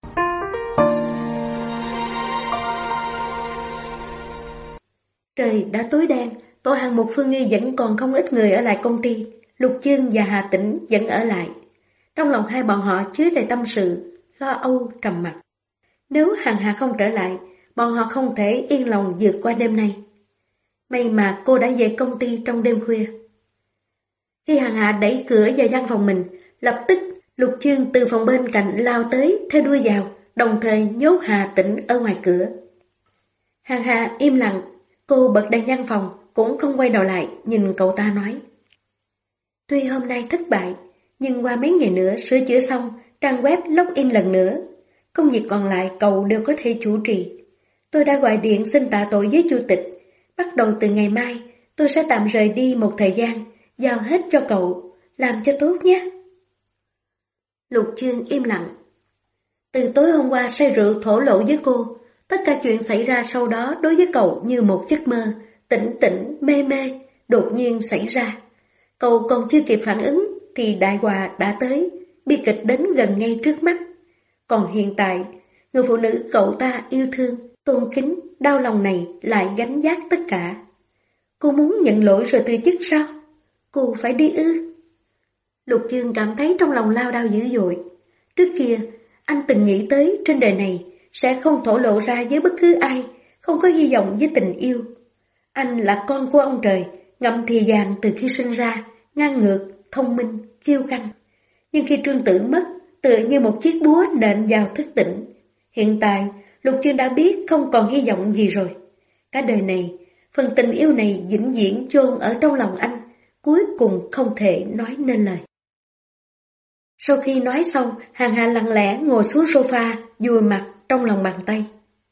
Trời đã tối đen, tổ hàng Mục Phương Nghi vẫn còn không ít người ở lại công ty. Lục Chương và Hà Tĩnh vẫn ở lại. Trong lòng hai bọn họ chứa đầy tâm sự, lo âu trầm mặc. Nếu Hằng Hà không trở lại, bọn họ không thể yên lòng vượt qua đêm nay. May mà cô đã về công ty trong đêm khuya. Khi Hằng Hà đẩy cửa vào văn phòng mình, lập tức Lục Chương từ phòng bên cạnh lao tới theo đuôi vào, đồng thời nhốt Hà Tĩnh ở ngoài cửa. Hằng Hà im lặng, cô bật đèn văn phòng, cũng không quay đầu lại, nhìn cậu ta nói. Tuy hôm nay thất bại, nhưng qua mấy ngày nữa sửa chữa xong, trang web login lần nữa. Công việc còn lại cậu đều có thể chủ trì. Tôi đã gọi điện xin tạ tội với chủ tịch. Bắt đầu từ ngày mai, tôi sẽ tạm rời đi một thời gian, giao hết cho cậu, làm cho tốt nhé. Lục Chương im lặng. Từ tối hôm qua say rượu thổ lộ với cô, tất cả chuyện xảy ra sau đó đối với cậu như một giấc mơ, tỉnh tỉnh, mê mê, đột nhiên xảy ra. Cậu còn chưa kịp phản ứng thì đại họa đã tới, bi kịch đến gần ngay trước mắt. Còn hiện tại, người phụ nữ cậu ta yêu thương, tôn kính, đau lòng này lại gánh vác tất cả. Cô muốn nhận lỗi rồi từ chức sao? Cô phải đi ư? Lục Chương cảm thấy trong lòng lao đao dữ dội. Trước kia, anh từng nghĩ tới trên đời này sẽ không thổ lộ ra với bất cứ ai, không có hy vọng với tình yêu. Anh là con của ông trời, ngậm thì vàng từ khi sinh ra, ngang ngược, thông minh, kiêu căng. Nhưng khi Trương Tử mất, tựa như một chiếc búa nện vào thức tỉnh. Hiện tại, Lục Chương đã biết không còn hy vọng gì rồi. Cả đời này, phần tình yêu này vĩnh viễn chôn ở trong lòng anh, cuối cùng không thể nói nên lời. Sau khi nói xong, Hằng Hà lặng lẽ ngồi xuống sofa, vùi mặt trong lòng bàn tay.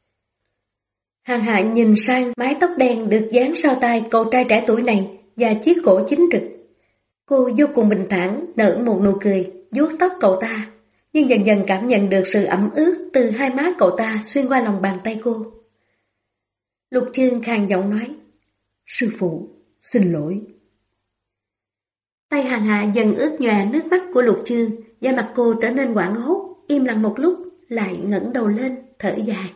Hằng Hà nhìn sang mái tóc đen được dán sau tai cậu trai trẻ tuổi này và chiếc cổ chính trực. Cô vô cùng bình thản nở một nụ cười, vuốt tóc cậu ta, nhưng dần dần cảm nhận được sự ẩm ướt từ hai má cậu ta xuyên qua lòng bàn tay cô. Lục Chương khàn giọng nói, sư phụ, xin lỗi. Tay Hằng Hà dần ướt nhòe nước mắt của Lục Chương, da mặt cô trở nên hoảng hốt, im lặng một lúc, lại ngẩng đầu lên, thở dài.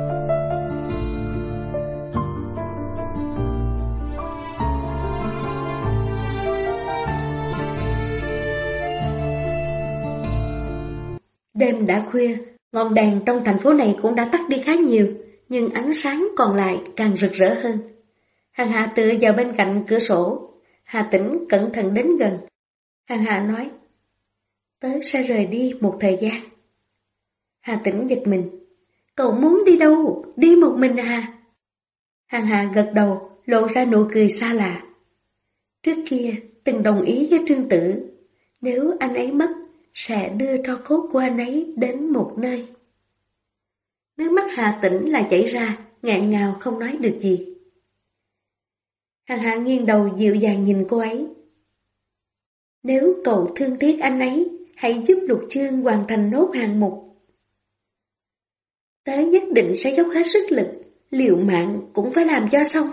Đêm đã khuya, ngọn đèn trong thành phố này cũng đã tắt đi khá nhiều, nhưng ánh sáng còn lại càng rực rỡ hơn. Hằng Hà tựa vào bên cạnh cửa sổ, Hà Tĩnh cẩn thận đến gần. Hằng Hà nói, tớ sẽ rời đi một thời gian. Hà Tĩnh giật mình, cậu muốn đi đâu? Đi một mình à? Hằng Hà gật đầu, lộ ra nụ cười xa lạ. Trước kia từng đồng ý với Trương Tử, nếu anh ấy mất, sẽ đưa tro cốt của anh ấy đến một nơi. Nước mắt Hà Tĩnh lại chảy ra, nghẹn ngào không nói được gì. Hằng Hà nghiêng đầu dịu dàng nhìn cô ấy. Nếu cậu thương tiếc anh ấy, hãy giúp Lục Chương hoàn thành nốt hạng mục. Tớ nhất định sẽ dốc hết sức lực, liều mạng cũng phải làm cho xong.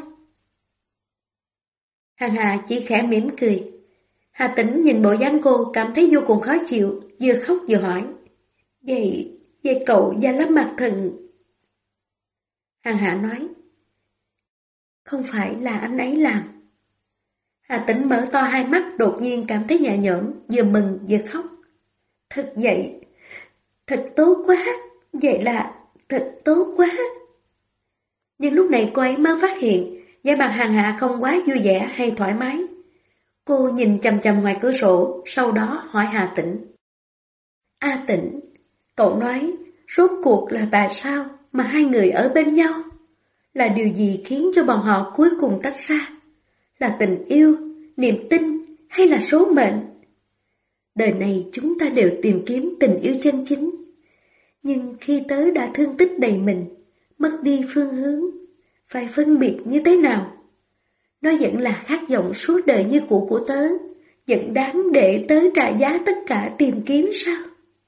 Hằng Hà chỉ khẽ mỉm cười. Hà Tĩnh nhìn bộ dáng cô cảm thấy vô cùng khó chịu, vừa khóc vừa hỏi. Vậy cậu và Lâm Mặc Thần... Hằng Hà nói. Không phải là anh ấy làm. Hà Tĩnh mở to hai mắt, đột nhiên cảm thấy nhẹ nhõm, vừa mừng vừa khóc. Thật vậy, thật tốt quá, vậy là thật tốt quá. Nhưng lúc này cô ấy mới phát hiện, vẻ mặt Hằng Hà không quá vui vẻ hay thoải mái. Cô nhìn chằm chằm ngoài cửa sổ, sau đó hỏi Hà Tĩnh. A Tĩnh, cậu nói, rốt cuộc là tại sao mà hai người ở bên nhau? Là điều gì khiến cho bọn họ cuối cùng tách ra? Là tình yêu, niềm tin hay là số mệnh? Đời này chúng ta đều tìm kiếm tình yêu chân chính. Nhưng khi tớ đã thương tích đầy mình, mất đi phương hướng, phải phân biệt như thế nào? Nó vẫn là khát vọng suốt đời như cũ của tớ, vẫn đáng để tớ trả giá tất cả tìm kiếm sao?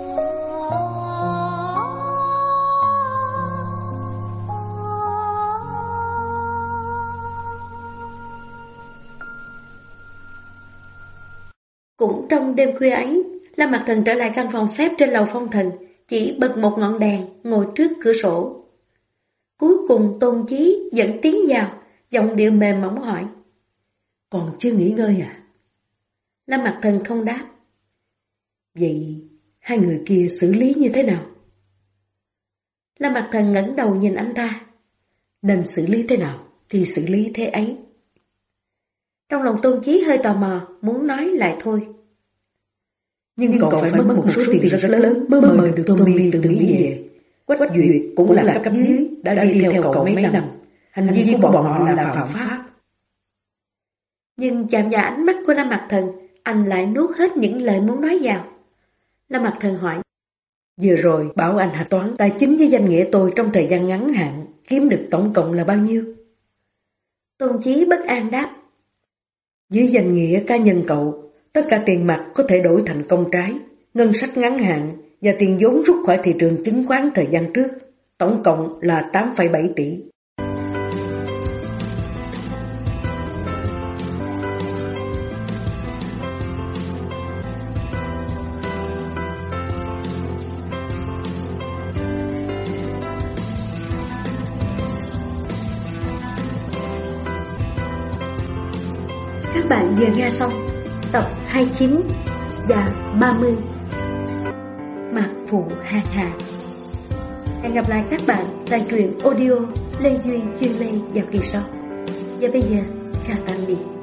Cũng trong đêm khuya ấy, Lâm Mặc Thần trở lại căn phòng xếp trên lầu Phong Thần, chỉ bật một ngọn đèn, ngồi trước cửa sổ. Cuối cùng Tôn Chí dẫn tiếng vào, giọng điệu mềm mỏng hỏi: Còn chưa nghỉ ngơi à? Lâm Mặc Thần không đáp. Vậy hai người kia xử lý như thế nào? Lâm Mặc Thần ngẩng đầu nhìn anh ta. Nên xử lý thế nào thì xử lý thế ấy. Trong lòng Tôn Chí hơi tò mò, muốn nói lại thôi. Nhưng cậu phải mất một số tiền rất lớn mới mời được Tommy từ Mỹ về. Quách Duyệt cũng là cấp dưới, đã đi theo cậu mấy năm. Hành vi của bọn họ là phạm pháp. Nhưng chạm vào ánh mắt của Lâm Mặc Thần, anh lại nuốt hết những lời muốn nói vào. Lâm Mặc Thần hỏi: Vừa rồi bảo anh hạch toán tài chính với danh nghĩa tôi trong thời gian ngắn hạn, kiếm được tổng cộng là bao nhiêu? Tôn Chí bất an đáp: Dưới danh nghĩa cá nhân cậu, tất cả tiền mặt có thể đổi thành công trái, ngân sách ngắn hạn và tiền vốn rút khỏi thị trường chứng khoán thời gian trước, tổng cộng là 8,7 tỷ. Các bạn vừa nghe xong tập 29 và 30 Mạc Phụ Hàng Hà. Hẹn gặp lại các bạn tại truyện audio Lê Duy Duyên Lê vào kỳ sau. Và bây giờ, chào tạm biệt.